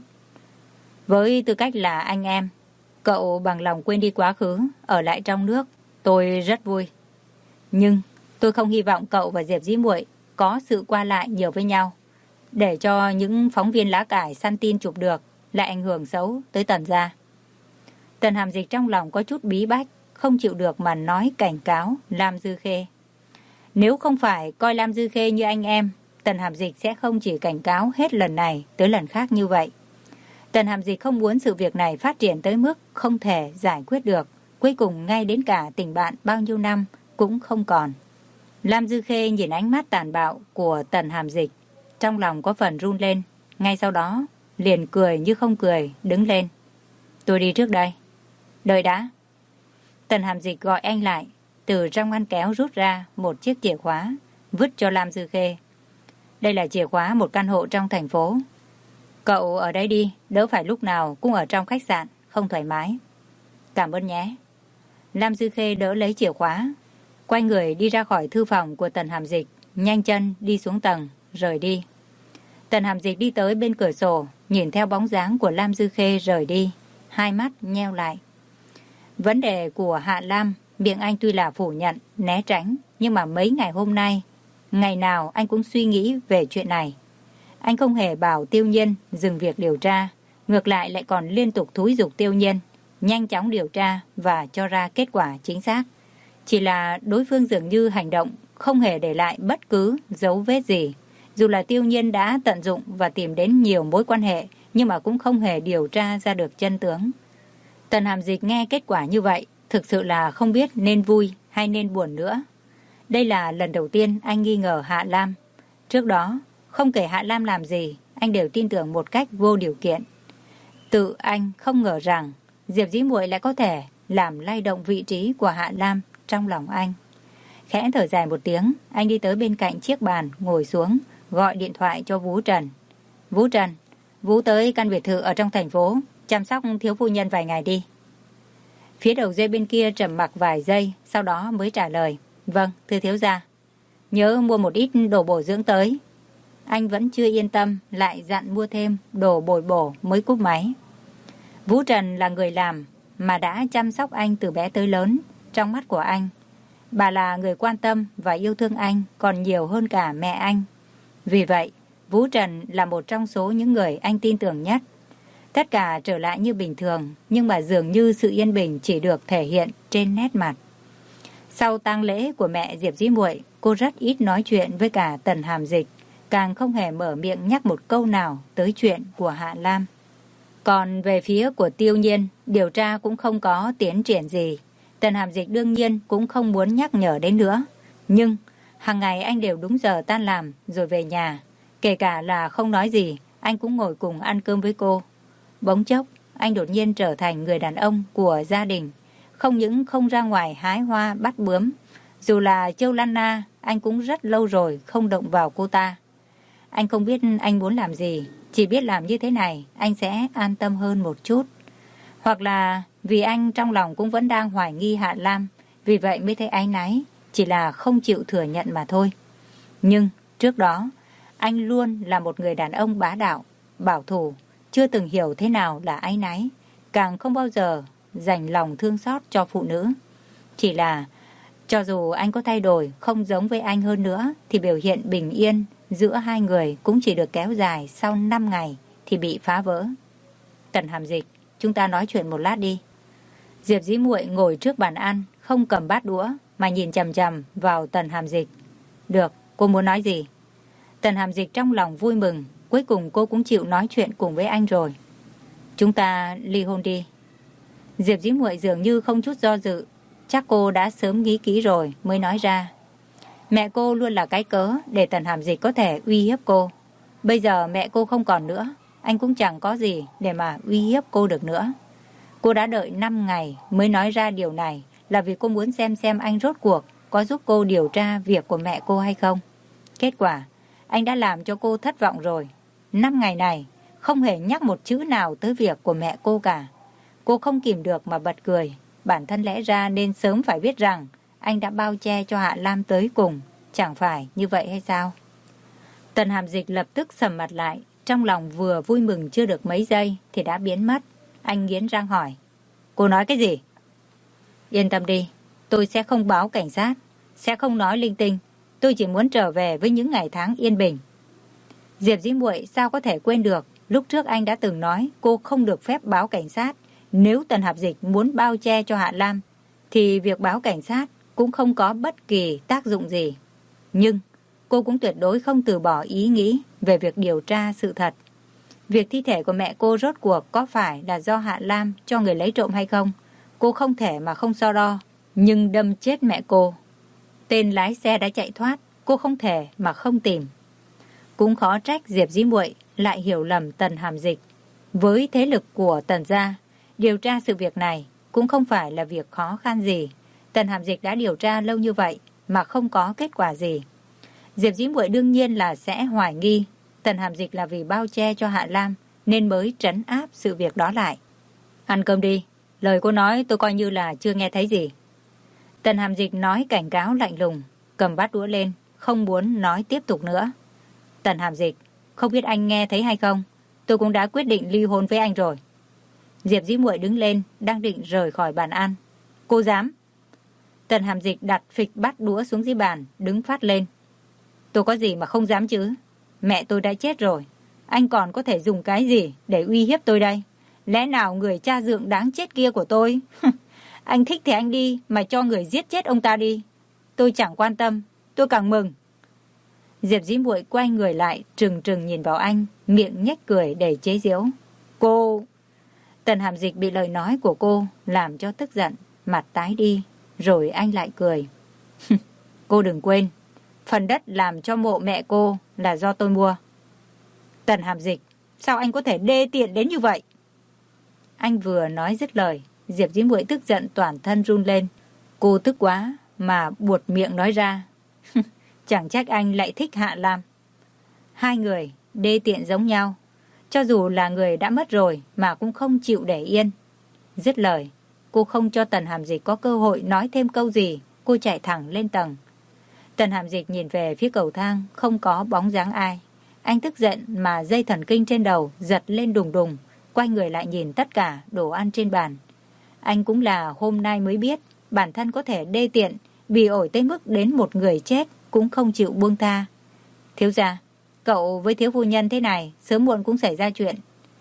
Với tư cách là anh em, cậu bằng lòng quên đi quá khứ, ở lại trong nước, tôi rất vui. Nhưng tôi không hy vọng cậu và Diệp Dĩ Muội có sự qua lại nhiều với nhau, để cho những phóng viên lá cải săn tin chụp được, lại ảnh hưởng xấu tới Tần gia. Tần Hàm Dịch trong lòng có chút bí bách, không chịu được mà nói cảnh cáo Lam Dư Khê. Nếu không phải coi Lam Dư Khê như anh em, Tần Hàm Dịch sẽ không chỉ cảnh cáo hết lần này tới lần khác như vậy. Tần Hàm Dịch không muốn sự việc này phát triển tới mức không thể giải quyết được, cuối cùng ngay đến cả tình bạn bao nhiêu năm cũng không còn. Lam Dư Khê nhìn ánh mắt tàn bạo của Tần Hàm Dịch, trong lòng có phần run lên, ngay sau đó liền cười như không cười, đứng lên. Tôi đi trước đây. Đợi đã. Tần Hàm Dịch gọi anh lại, từ trong ngăn kéo rút ra một chiếc chìa khóa, vứt cho Lam Dư Khê. Đây là chìa khóa một căn hộ trong thành phố. Cậu ở đây đi, đỡ phải lúc nào cũng ở trong khách sạn, không thoải mái. Cảm ơn nhé. Lam Dư Khê đỡ lấy chìa khóa, quay người đi ra khỏi thư phòng của Tần Hàm Dịch, nhanh chân đi xuống tầng, rời đi. Tần Hàm Dịch đi tới bên cửa sổ, nhìn theo bóng dáng của Lam Dư Khê rời đi, hai mắt nheo lại. Vấn đề của Hạ Lam, miệng anh tuy là phủ nhận, né tránh, nhưng mà mấy ngày hôm nay, ngày nào anh cũng suy nghĩ về chuyện này. Anh không hề bảo Tiêu Nhiên dừng việc điều tra, ngược lại còn liên tục thúc giục Tiêu Nhiên nhanh chóng điều tra và cho ra kết quả chính xác. Chỉ là đối phương dường như hành động không hề để lại bất cứ dấu vết gì. Dù là Tiêu Nhiên đã tận dụng và tìm đến nhiều mối quan hệ, nhưng mà cũng không hề điều tra ra được chân tướng. Tần Hàm Dịch nghe kết quả như vậy, thực sự là không biết nên vui hay nên buồn nữa. Đây là lần đầu tiên anh nghi ngờ Hạ Lam. Trước đó, không kể Hạ Lam làm gì, anh đều tin tưởng một cách vô điều kiện. Tự anh không ngờ rằng Diệp Dĩ Muội lại có thể làm lay động vị trí của Hạ Lam trong lòng anh. Khẽ thở dài một tiếng, anh đi tới bên cạnh chiếc bàn, ngồi xuống, gọi điện thoại cho Vũ Trần. Vũ Trần, Vũ tới căn biệt thự ở trong thành phố, chăm sóc thiếu phu nhân vài ngày đi. Phía đầu dây bên kia trầm mặc vài giây, sau đó mới trả lời. Vâng, thưa thiếu gia. Nhớ mua một ít đồ bổ dưỡng tới. Anh vẫn chưa yên tâm, lại dặn mua thêm đồ bồi bổ mới cúp máy. Vũ Trần là người làm mà đã chăm sóc anh từ bé tới lớn. Trong mắt của anh, bà là người quan tâm và yêu thương anh còn nhiều hơn cả mẹ anh. Vì vậy, Vũ Trần là một trong số những người anh tin tưởng nhất. Tất cả trở lại như bình thường, nhưng mà dường như sự yên bình chỉ được thể hiện trên nét mặt. Sau tang lễ của mẹ Diệp Dĩ Muội, cô rất ít nói chuyện với cả Tần Hàm Dịch, càng không hề mở miệng nhắc một câu nào tới chuyện của Hạ Lam. Còn về phía của Tiêu Nhiên, điều tra cũng không có tiến triển gì. Tần Hàm Dịch đương nhiên cũng không muốn nhắc nhở đến nữa. Nhưng hàng ngày anh đều đúng giờ tan làm rồi về nhà. Kể cả là không nói gì, anh cũng ngồi cùng ăn cơm với cô. Bỗng chốc, anh đột nhiên trở thành người đàn ông của gia đình. Không những không ra ngoài hái hoa bắt bướm, dù là Châu Lan Na, anh cũng rất lâu rồi không động vào cô ta. Anh không biết anh muốn làm gì, chỉ biết làm như thế này anh sẽ an tâm hơn một chút. Hoặc là vì anh trong lòng cũng vẫn đang hoài nghi Hạ Lam, vì vậy mới thấy áy náy, chỉ là không chịu thừa nhận mà thôi. Nhưng trước đó, anh luôn là một người đàn ông bá đạo, bảo thủ, chưa từng hiểu thế nào là áy náy, càng không bao giờ dành lòng thương xót cho phụ nữ. Chỉ là cho dù anh có thay đổi không giống với anh hơn nữa thì biểu hiện bình yên giữa hai người cũng chỉ được kéo dài sau 5 ngày thì bị phá vỡ. Tần Hàm Dịch, chúng ta nói chuyện một lát đi. Diệp Dĩ Muội ngồi trước bàn ăn, không cầm bát đũa mà nhìn chằm chằm vào Tần Hàm Dịch. Được, cô muốn nói gì? Tần Hàm Dịch trong lòng vui mừng, cuối cùng cô cũng chịu nói chuyện cùng với anh rồi. Chúng ta ly hôn đi. Diệp Dĩ Muội dường như không chút do dự, chắc cô đã sớm nghĩ kỹ rồi mới nói ra. Mẹ cô luôn là cái cớ để Tần Hàm Dịch có thể uy hiếp cô. Bây giờ mẹ cô không còn nữa, anh cũng chẳng có gì để mà uy hiếp cô được nữa. Cô đã đợi 5 ngày mới nói ra điều này là vì cô muốn xem anh rốt cuộc có giúp cô điều tra việc của mẹ cô hay không. Kết quả, anh đã làm cho cô thất vọng rồi. 5 ngày này, không hề nhắc một chữ nào tới việc của mẹ cô cả. Cô không kìm được mà bật cười. Bản thân lẽ ra nên sớm phải biết rằng anh đã bao che cho Hạ Lam tới cùng. Chẳng phải như vậy hay sao? Tần Hàm Dịch lập tức sầm mặt lại. Trong lòng vừa vui mừng chưa được mấy giây thì đã biến mất. Anh nghiến răng hỏi. Cô nói cái gì? Yên tâm đi, tôi sẽ không báo cảnh sát, sẽ không nói linh tinh. Tôi chỉ muốn trở về với những ngày tháng yên bình. Diệp Dĩ Muội sao có thể quên được, lúc trước anh đã từng nói cô không được phép báo cảnh sát. Nếu Tần Hàm Dịch muốn bao che cho Hạ Lam, thì việc báo cảnh sát cũng không có bất kỳ tác dụng gì. Nhưng cô cũng tuyệt đối không từ bỏ ý nghĩ về việc điều tra sự thật. Việc thi thể của mẹ cô rốt cuộc có phải là do Hạ Lam cho người lấy trộm hay không? Cô không thể mà không so đo, nhưng đâm chết mẹ cô. Tên lái xe đã chạy thoát, cô không thể mà không tìm. Cũng khó trách Diệp Dĩ Muội lại hiểu lầm Tần Hàm Dịch. Với thế lực của Tần gia, điều tra sự việc này cũng không phải là việc khó khăn gì. Tần Hàm Dịch đã điều tra lâu như vậy mà không có kết quả gì. Diệp Dĩ Muội đương nhiên là sẽ hoài nghi Tần Hàm Dịch là vì bao che cho Hạ Lam nên mới trấn áp sự việc đó lại. Ăn cơm đi, lời cô nói tôi coi như là chưa nghe thấy gì. Tần Hàm Dịch nói cảnh cáo lạnh lùng, cầm bát đũa lên, không muốn nói tiếp tục nữa. Tần Hàm Dịch, không biết anh nghe thấy hay không, tôi cũng đã quyết định ly hôn với anh rồi. Diệp Dĩ Muội đứng lên, đang định rời khỏi bàn ăn. Cô dám? Tần Hàm Dịch đặt phịch bát đũa xuống dưới bàn, đứng phát lên. Tôi có gì mà không dám chứ? Mẹ tôi đã chết rồi, anh còn có thể dùng cái gì để uy hiếp tôi đây? Lẽ nào người cha dượng đáng chết kia của tôi? Anh thích thì anh đi, mà cho người giết chết ông ta đi. Tôi chẳng quan tâm, tôi càng mừng. Diệp Dĩ Muội quay người lại, trừng trừng nhìn vào anh, miệng nhếch cười để chế giễu. Cô... Tần Hàm Dịch bị lời nói của cô làm cho tức giận, mặt tái đi, rồi anh lại cười. Cô đừng quên, phần đất làm cho mộ mẹ cô là do tôi mua. Tần Hàm Dịch, sao anh có thể đê tiện đến như vậy? Anh vừa nói dứt lời, Diệp Dĩ Muội tức giận toàn thân run lên. Cô tức quá mà buột miệng nói ra. Chẳng trách anh lại thích Hạ Lam. Hai người đê tiện giống nhau, cho dù là người đã mất rồi mà cũng không chịu để yên. Dứt lời, cô không cho Tần Hàm Dịch có cơ hội nói thêm câu gì, cô chạy thẳng lên tầng. Tần Hàm Dịch nhìn về phía cầu thang, không có bóng dáng ai. Anh tức giận mà dây thần kinh trên đầu giật lên đùng đùng, quay người lại nhìn tất cả đồ ăn trên bàn. Anh cũng là hôm nay mới biết bản thân có thể đê tiện, bỉ ổi tới mức đến một người chết cũng không chịu buông tha. Thiếu gia, cậu với thiếu phu nhân thế này sớm muộn cũng xảy ra chuyện.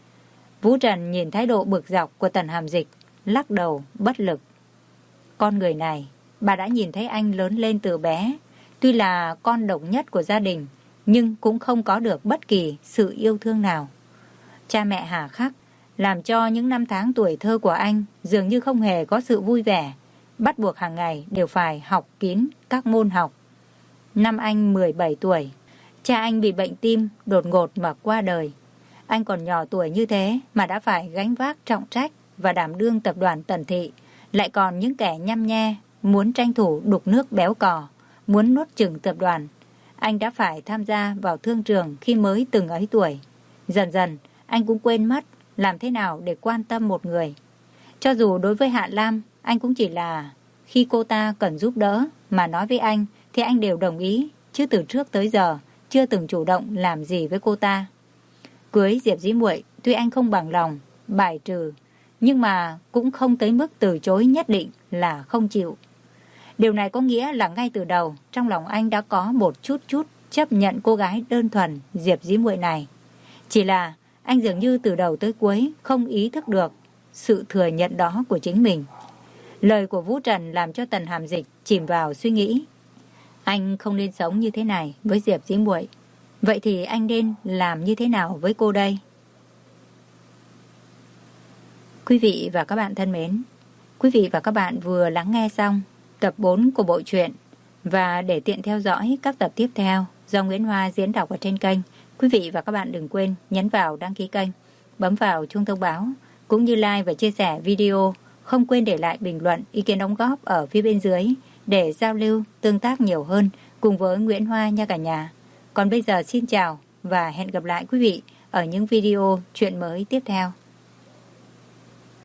Vũ Trần nhìn thái độ bực dọc của Tần Hàm Dịch, lắc đầu bất lực. Con người này, bà đã nhìn thấy anh lớn lên từ bé, tuy là con độc nhất của gia đình, nhưng cũng không có được bất kỳ sự yêu thương nào. Cha mẹ hà khắc, làm cho những năm tháng tuổi thơ của anh dường như không hề có sự vui vẻ, bắt buộc hàng ngày đều phải học kín các môn học. Năm anh 17 tuổi, Cha anh bị bệnh tim đột ngột mà qua đời. Anh còn nhỏ tuổi như thế mà đã phải gánh vác trọng trách và đảm đương tập đoàn Tần Thị. Lại còn những kẻ nhăm nhe, muốn tranh thủ đục nước béo cò, muốn nuốt chửng tập đoàn. Anh đã phải tham gia vào thương trường khi mới từng ấy tuổi. Dần dần, anh cũng quên mất làm thế nào để quan tâm một người. Cho dù đối với Hạ Lam, anh cũng chỉ là khi cô ta cần giúp đỡ mà nói với anh thì anh đều đồng ý, chứ từ trước tới giờ chưa từng chủ động làm gì với cô ta. Cưới Diệp Dĩ Muội, tuy anh không bằng lòng, bài trừ, nhưng mà cũng không tới mức từ chối nhất định là không chịu. Điều này có nghĩa là ngay từ đầu, trong lòng anh đã có một chút chấp nhận cô gái đơn thuần Diệp Dĩ Muội này. Chỉ là anh dường như từ đầu tới cuối không ý thức được sự thừa nhận đó của chính mình. Lời của Vũ Trần làm cho Tần Hàm Dịch chìm vào suy nghĩ. Anh không nên sống như thế này với Diệp Dĩ Muội. Vậy thì anh nên làm như thế nào với cô đây? Quý vị và các bạn thân mến, quý vị và các bạn vừa lắng nghe xong tập 4 của bộ truyện. Và để tiện theo dõi các tập tiếp theo do Nguyễn Hoa diễn đọc ở trên kênh, quý vị và các bạn đừng quên nhấn vào đăng ký kênh, bấm vào chuông thông báo, cũng như like và chia sẻ video. Không quên để lại bình luận, ý kiến đóng góp ở phía bên dưới để giao lưu, tương tác nhiều hơn cùng với Nguyễn Hoa nha cả nhà. Còn bây giờ xin chào và hẹn gặp lại quý vị ở những video chuyện mới tiếp theo.